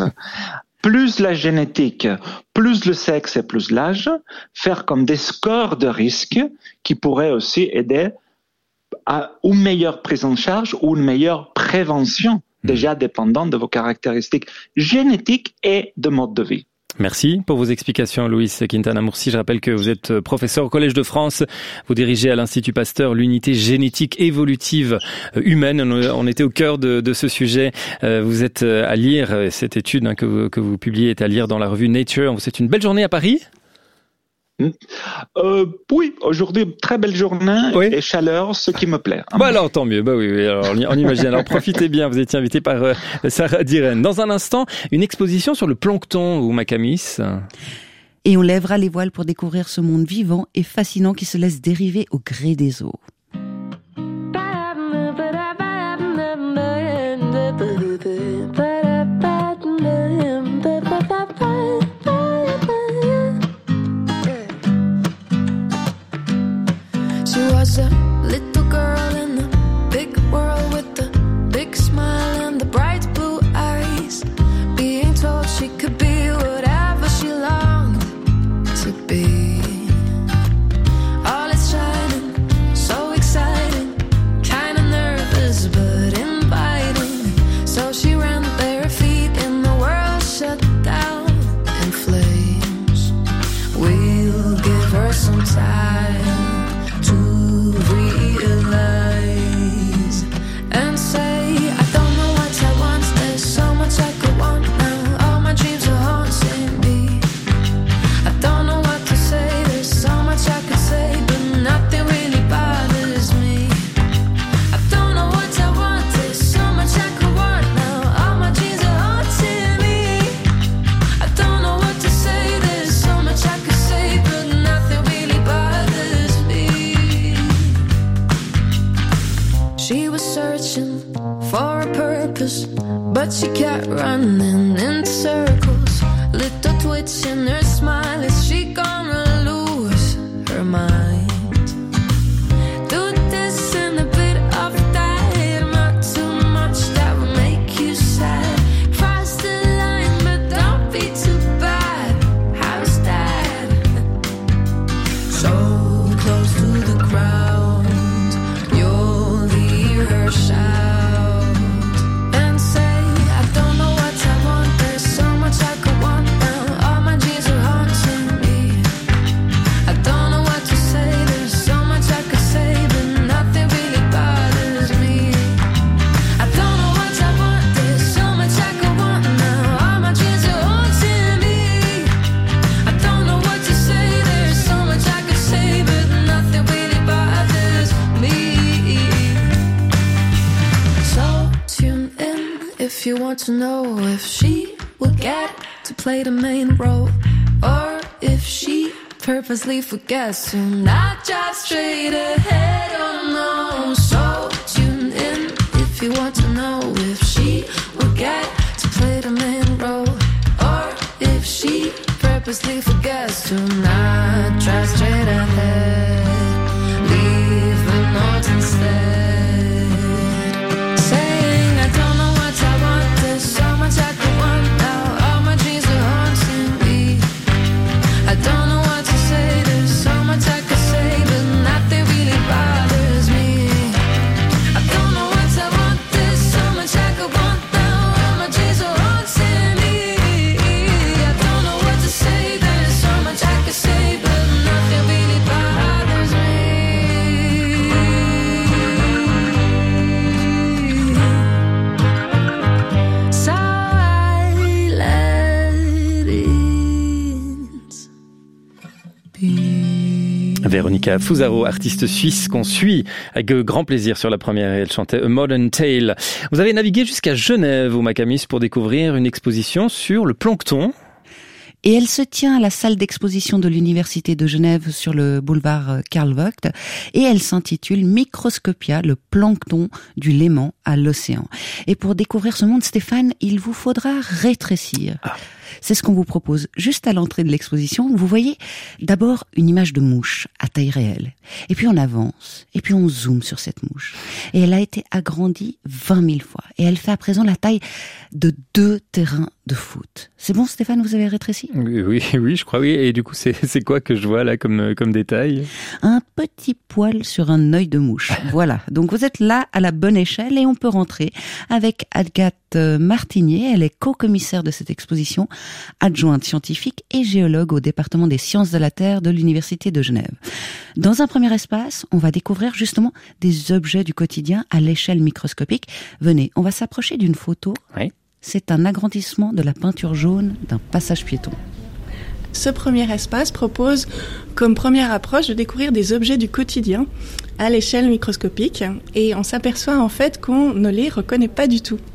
Plus la génétique, plus le sexe et plus l'âge, faire comme des scores de risque qui pourraient aussi aider une meilleure prise en charge ou une meilleure prévention, déjà dépendant de vos caractéristiques génétiques et de mode de vie. Merci pour vos explications, Luis Quintana Murci. Je rappelle que vous êtes professeur au Collège de France. Vous dirigez à l'Institut Pasteur l'unité génétique évolutive humaine. On était au cœur de ce sujet. Vous êtes à lire, cette étude que vous publiez est à lire dans la revue Nature. C'est une belle journée à Paris? Oui, aujourd'hui, très belle journée et chaleur, ce qui me plaît. Bah alors, tant mieux. Bah oui, alors, on imagine. Alors, profitez bien. Vous étiez invité par Sarah Diren. Dans un instant, une exposition sur le plancton ou Makamis. Et on lèvera les voiles pour découvrir ce monde vivant et fascinant qui se laisse dériver au gré des eaux. She was a little girl in the big world with the big smile and the bright blue eyes, being told she could be whatever she longed to be. All is shining, so exciting, kinda nervous but inviting. So she ran bare feet and the world shut down in flames. We'll give her some time to realize and say, I don't know what I want, there's so much I could want now, all my dreams are haunting me. I don't know what to say, there's so much I could say, but nothing really bothers me. I don't know what I want, there's so much I could want now, all my dreams are haunting me. I don't know what to say, there's so much I could say, but nothing really bothers me. She was searching for a purpose, but she kept running in circles. Little twitch in her smile, is she gonna lose her mind? Do this and a bit of that, not too much that will make you sad. Cross the line, but don't be too bad. How's that? So close to the ground, you'll hear her shout and say, I don't know what I want, there's so much I could want now, all my dreams are haunting me. I don't know what to say, there's so much I could say, but nothing really bothers me. I don't know what I want, there's so much I could want now, all my dreams are haunting me. I don't know what to say, there's so much I could say, but nothing really bothers me. So tune in if you want to know if she will get to play the main role, or if she purposely forgets to not drive straight ahead. Oh no. So tune in if you want to know if she will get to play the main role, or if she purposely forgets to not drive straight ahead. Leave a note instead, saying I don't know what I want, there's so much I could want now, all my dreams are haunting me. I don't know what to say, there's so much I could say, but nothing really bothers me. I don't know what I want, there's so much I could want now, all my dreams are haunting me. I don't know what to say, there's so much I could say, but nothing really bothers me. So I let it be. Véronica Fusaro, artiste suisse qu'on suit avec grand plaisir sur la première, et elle chantait A Modern Tale. Vous avez navigué jusqu'à Genève au Makamis pour découvrir une exposition sur le plancton. Et elle se tient à la salle d'exposition de l'Université de Genève sur le boulevard Karl Vogt, et elle s'intitule Microscopia, le plancton du Léman à l'océan. Et pour découvrir ce monde, Stéphane, il vous faudra rétrécir. C'est ce qu'on vous propose juste à l'entrée de l'exposition. Vous voyez d'abord une image de mouche à taille réelle. Et puis on avance, et puis on zoome sur cette mouche. Et elle a été agrandie 20 000 fois. Et elle fait à présent la taille de 2 terrains de foot. C'est bon Stéphane, vous avez rétréci ? Oui, je crois oui. Et du coup, c'est quoi que je vois là comme détail ? Un petit poil sur un œil de mouche. Voilà. Donc vous êtes là à la bonne échelle et on peut rentrer avec Agathe Martinier. Elle est co-commissaire de cette exposition, adjointe scientifique et géologue au département des sciences de la Terre de l'Université de Genève. Dans un premier espace, on va découvrir justement des objets du quotidien à l'échelle microscopique. Venez, on va s'approcher d'une photo. Oui. C'est un agrandissement de la peinture jaune d'un passage piéton. Ce premier espace propose comme première approche de découvrir des objets du quotidien à l'échelle microscopique et on s'aperçoit en fait qu'on ne les reconnaît pas du tout.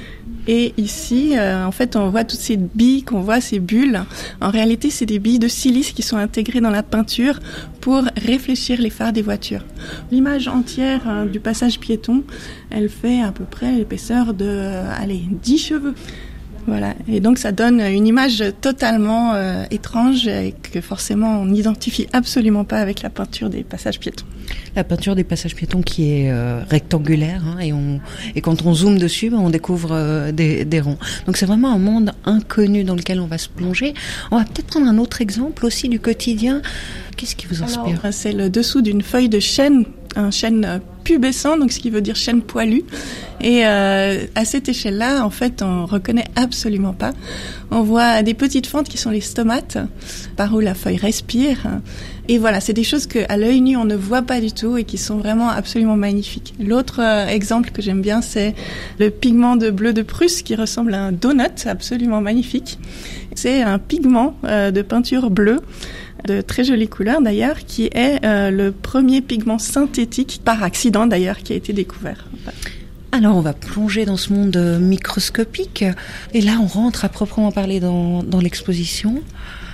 Et ici, en fait, on voit toutes ces billes qu'on voit, ces bulles. En réalité, c'est des billes de silice qui sont intégrées dans la peinture pour réfléchir les phares des voitures. L'image entière du passage piéton, elle fait à peu près l'épaisseur de 10 cheveux. Voilà, et donc ça donne une image totalement étrange et que forcément on n'identifie absolument pas avec la peinture des passages piétons. La peinture des passages piétons qui est rectangulaire et quand on zoome dessus, on découvre des ronds. Donc c'est vraiment un monde inconnu dans lequel on va se plonger. On va peut-être prendre un autre exemple aussi du quotidien. Qu'est-ce qui vous inspire ? Alors, c'est le dessous d'une feuille de chêne, un chêne pubescent, donc ce qui veut dire chêne poilu. Et à cette échelle-là, en fait, on reconnaît absolument pas. On voit des petites fentes qui sont les stomates, par où la feuille respire. Et voilà, c'est des choses qu'à l'œil nu, on ne voit pas du tout et qui sont vraiment absolument magnifiques. L'autre exemple que j'aime bien, c'est le pigment de bleu de Prusse qui ressemble à un donut, absolument magnifique. C'est un pigment de peinture bleue, de très jolie couleur d'ailleurs, qui est le premier pigment synthétique, par accident d'ailleurs, qui a été découvert. Alors on va plonger dans ce monde microscopique et là on rentre à proprement parler dans l'exposition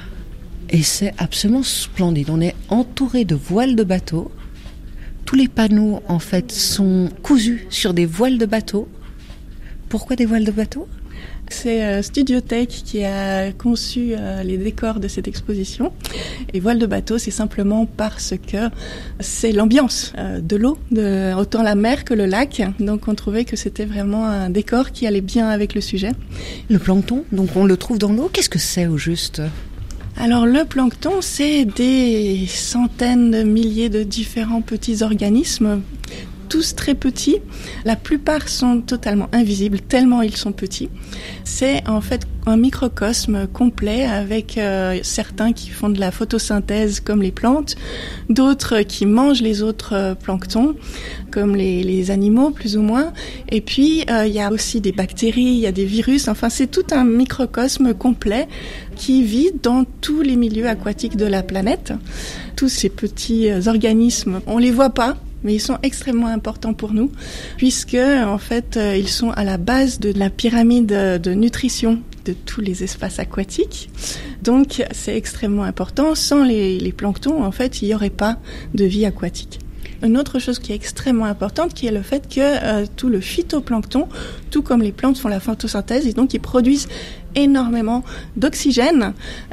et c'est absolument splendide. On est entouré de voiles de bateaux. Tous les panneaux en fait sont cousus sur des voiles de bateaux. Pourquoi des voiles de bateaux ? C'est Studiothèque qui a conçu les décors de cette exposition. Et voile de bateau, c'est simplement parce que c'est l'ambiance de l'eau, autant la mer que le lac. Donc on trouvait que c'était vraiment un décor qui allait bien avec le sujet. Le plancton, donc on le trouve dans l'eau. Qu'est-ce que c'est au juste ? Alors le plancton, c'est des centaines de milliers de différents petits organismes, tous très petits. La plupart sont totalement invisibles, tellement ils sont petits. C'est en fait un microcosme complet avec certains qui font de la photosynthèse comme les plantes, d'autres qui mangent les autres planctons comme les animaux plus ou moins. Et puis il y a aussi des bactéries, il y a des virus. Enfin, c'est tout un microcosme complet qui vit dans tous les milieux aquatiques de la planète. Tous ces petits organismes, on les voit pas, mais ils sont extrêmement importants pour nous, puisque en fait ils sont à la base de la pyramide de nutrition de tous les espaces aquatiques. Donc c'est extrêmement important. Sans les planctons, en fait, il n'y aurait pas de vie aquatique. Une autre chose qui est extrêmement importante, qui est le fait que tout le phytoplancton, tout comme les plantes font la photosynthèse, et donc ils produisent énormément d'oxygène,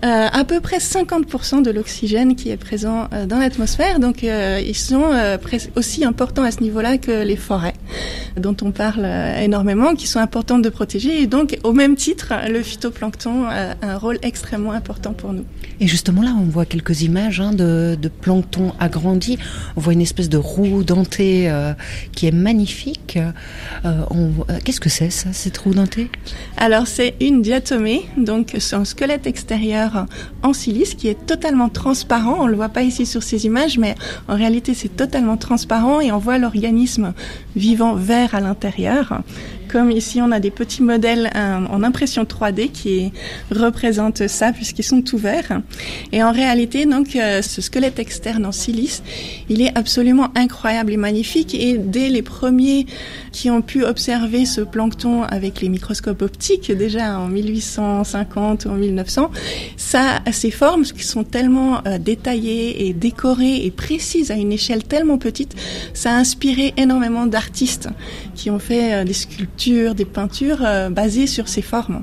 à peu près 50% de l'oxygène qui est présent dans l'atmosphère. Donc ils sont aussi importants à ce niveau-là que les forêts, dont on parle énormément, qui sont importantes de protéger. Et donc au même titre, le phytoplancton a un rôle extrêmement important pour nous. Et justement là, on voit quelques images de plancton agrandi. On voit une espèce de roue dentée qui est magnifique. Qu'est-ce que c'est ça, cette roue dentée ? Alors c'est une diatomée, donc c'est un squelette extérieur en silice qui est totalement transparent. On le voit pas ici sur ces images, mais en réalité c'est totalement transparent et on voit l'organisme vivant vert à l'intérieur. Comme ici, on a des petits modèles en impression 3D qui représentent ça puisqu'ils sont tout verts. Et en réalité, donc, ce squelette externe en silice, il est absolument incroyable et magnifique. Et dès les premiers qui ont pu observer ce plancton avec les microscopes optiques, déjà en 1850 ou en 1900, ces formes qui sont tellement détaillées et décorées et précises à une échelle tellement petite, ça a inspiré énormément d'artistes qui ont fait des sculptures, des peintures basées sur ces formes.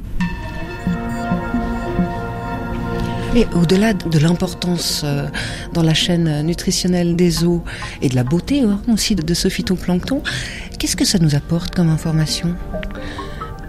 Et au-delà de l'importance dans la chaîne nutritionnelle des eaux et de la beauté aussi de ce phytoplancton, qu'est-ce que ça nous apporte comme information ?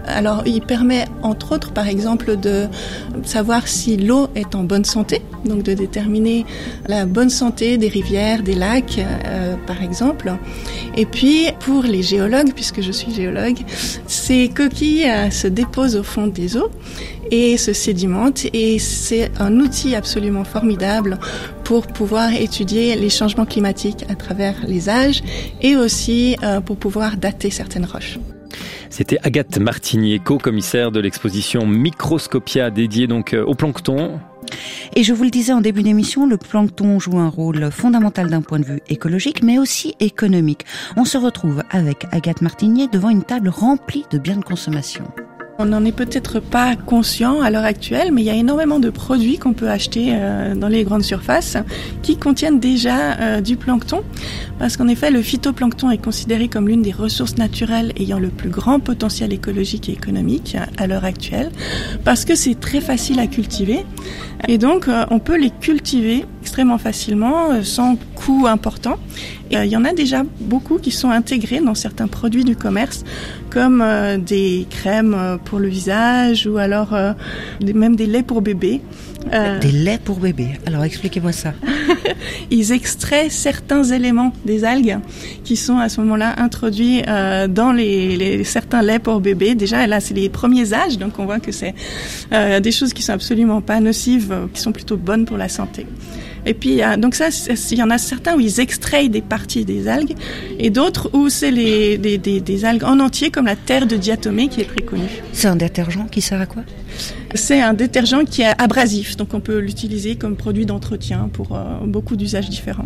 Alors, il permet, entre autres, par exemple, de savoir si l'eau est en bonne santé, donc de déterminer la bonne santé des rivières, des lacs, par exemple. Et puis, pour les géologues, puisque je suis géologue, ces coquilles se déposent au fond des eaux et se sédimentent, et c'est un outil absolument formidable pour pouvoir étudier les changements climatiques à travers les âges et aussi pour pouvoir dater certaines roches. C'était Agathe Martinier, co-commissaire de l'exposition Microscopia, dédiée donc au plancton. Et je vous le disais en début d'émission, le plancton joue un rôle fondamental d'un point de vue écologique, mais aussi économique. On se retrouve avec Agathe Martinier devant une table remplie de biens de consommation. On n'en est peut-être pas conscient à l'heure actuelle, mais il y a énormément de produits qu'on peut acheter dans les grandes surfaces qui contiennent déjà du plancton. Parce qu'en effet, le phytoplancton est considéré comme l'une des ressources naturelles ayant le plus grand potentiel écologique et économique à l'heure actuelle, parce que c'est très facile à cultiver. Et donc, on peut les cultiver extrêmement facilement, sans coût important. Et il y en a déjà beaucoup qui sont intégrés dans certains produits du commerce, comme des crèmes pour le visage ou alors même des laits pour bébé. Des laits pour bébé. Alors expliquez-moi ça. Ils extraient certains éléments des algues qui sont à ce moment-là introduits dans les certains laits pour bébé. Déjà là, c'est les premiers âges, donc on voit que c'est des choses qui sont absolument pas nocives, qui sont plutôt bonnes pour la santé. Et puis, donc ça, il y en a certains où ils extraient des parties des algues, et d'autres où c'est des algues en entier, comme la terre de diatomée qui est très connue. C'est un détergent qui sert à quoi ? C'est un détergent qui est abrasif, donc on peut l'utiliser comme produit d'entretien pour beaucoup d'usages différents.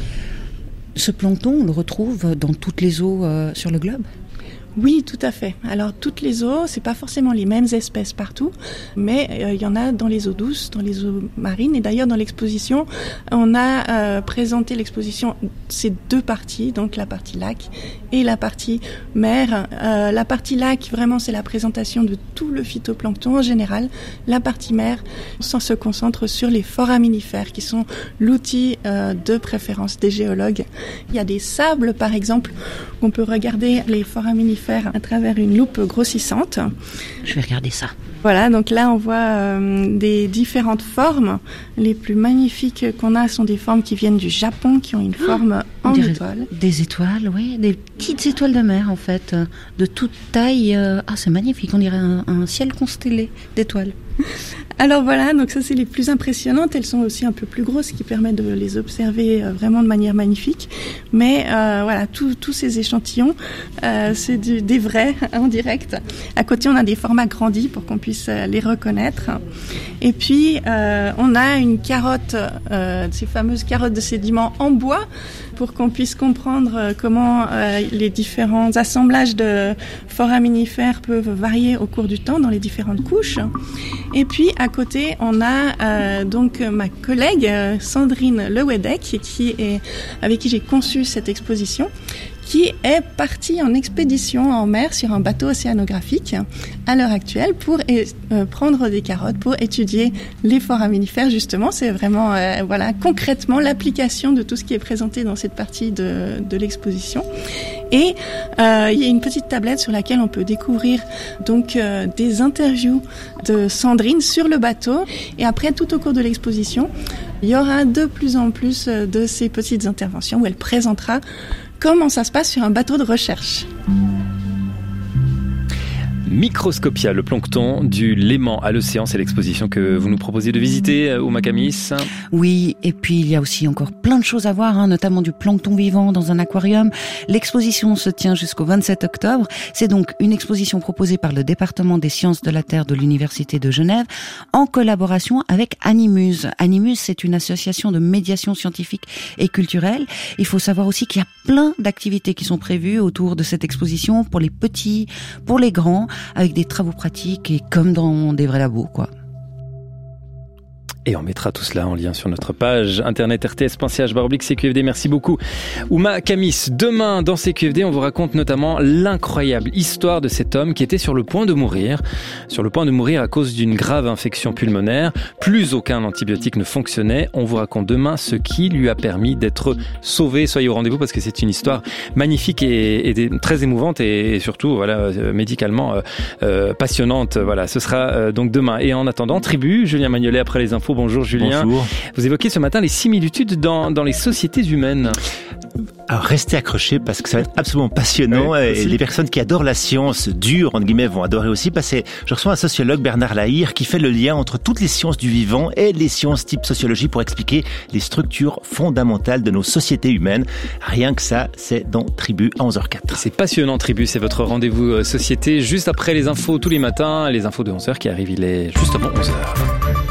Ce plancton, on le retrouve dans toutes les eaux sur le globe ? Oui, tout à fait. Alors, toutes les eaux, c'est pas forcément les mêmes espèces partout, mais il y en a dans les eaux douces, dans les eaux marines. Et d'ailleurs, dans l'exposition, on a présenté l'exposition, ces deux parties, donc la partie lac et la partie mer. La partie lac, vraiment, c'est la présentation de tout le phytoplancton en général. La partie mer, on se concentre sur les foraminifères, qui sont l'outil de préférence des géologues. Il y a des sables, par exemple, on peut regarder les foraminifères à travers une loupe grossissante. Je vais regarder ça. Voilà, donc là on voit des différentes formes. Les plus magnifiques qu'on a sont des formes qui viennent du Japon, qui ont une forme en étoile. Des étoiles, oui, des petites étoiles de mer en fait, de toute taille. Ah, c'est magnifique, on dirait un ciel constellé d'étoiles. Alors voilà, donc ça c'est les plus impressionnantes. Elles sont aussi un peu plus grosses, ce qui permet de les observer vraiment de manière magnifique. Mais voilà, tous ces échantillons, c'est des vrais en direct. À côté, on a des formats grandis pour qu'on puisse les reconnaître. Et puis, on a une carotte, ces fameuses carottes de sédiments en bois, pour qu'on puisse comprendre comment les différents assemblages de foraminifères peuvent varier au cours du temps dans les différentes couches. Et puis à côté, on a donc ma collègue Sandrine Lewedek, avec qui j'ai conçu cette exposition, qui est partie en expédition en mer sur un bateau océanographique à l'heure actuelle pour prendre des carottes, pour étudier les foraminifères. Justement, c'est vraiment voilà concrètement l'application de tout ce qui est présenté dans cette partie de l'exposition. Et il y a une petite tablette sur laquelle on peut découvrir donc des interviews de Sandrine sur le bateau. Et après, tout au cours de l'exposition, il y aura de plus en plus de ces petites interventions où elle présentera comment ça se passe sur un bateau de recherche. Microscopia, le plancton du Léman à l'océan, c'est l'exposition que vous nous proposez de visiter, Ouma Kamis. Oui, et puis il y a aussi encore plein de choses à voir, notamment du plancton vivant dans un aquarium. L'exposition se tient jusqu'au 27 octobre. C'est donc une exposition proposée par le département des sciences de la Terre de l'Université de Genève en collaboration avec Animuse. Animuse, c'est une association de médiation scientifique et culturelle. Il faut savoir aussi qu'il y a plein d'activités qui sont prévues autour de cette exposition pour les petits, pour les grands, avec des travaux pratiques et comme dans des vrais labos, quoi. Et on mettra tout cela en lien sur notre page internet rts.ch/CQFD. Merci beaucoup Ouma Kamis. Demain dans CQFD, on vous raconte notamment l'incroyable histoire de cet homme qui était sur le point de mourir à cause d'une grave infection pulmonaire. Plus aucun antibiotique ne fonctionnait. On vous raconte demain ce qui lui a permis d'être sauvé. Soyez au rendez-vous parce que c'est une histoire magnifique et très émouvante et surtout médicalement passionnante. Voilà, ce sera donc demain. Et en attendant, Tribu, Julien Magnolet après les infos. Bonjour Julien. Bonjour. Vous évoquez ce matin les similitudes dans les sociétés humaines. Alors restez accrochés parce que ça va être absolument passionnant. Oui, et les personnes qui adorent la science dure, entre guillemets, vont adorer aussi. Parce que je reçois un sociologue, Bernard Lahire, qui fait le lien entre toutes les sciences du vivant et les sciences type sociologie pour expliquer les structures fondamentales de nos sociétés humaines. Rien que ça, c'est dans Tribu à 11h04. C'est passionnant Tribu, c'est votre rendez-vous société juste après les infos tous les matins. Les infos de 11h qui arrivent, il est juste avant 11h.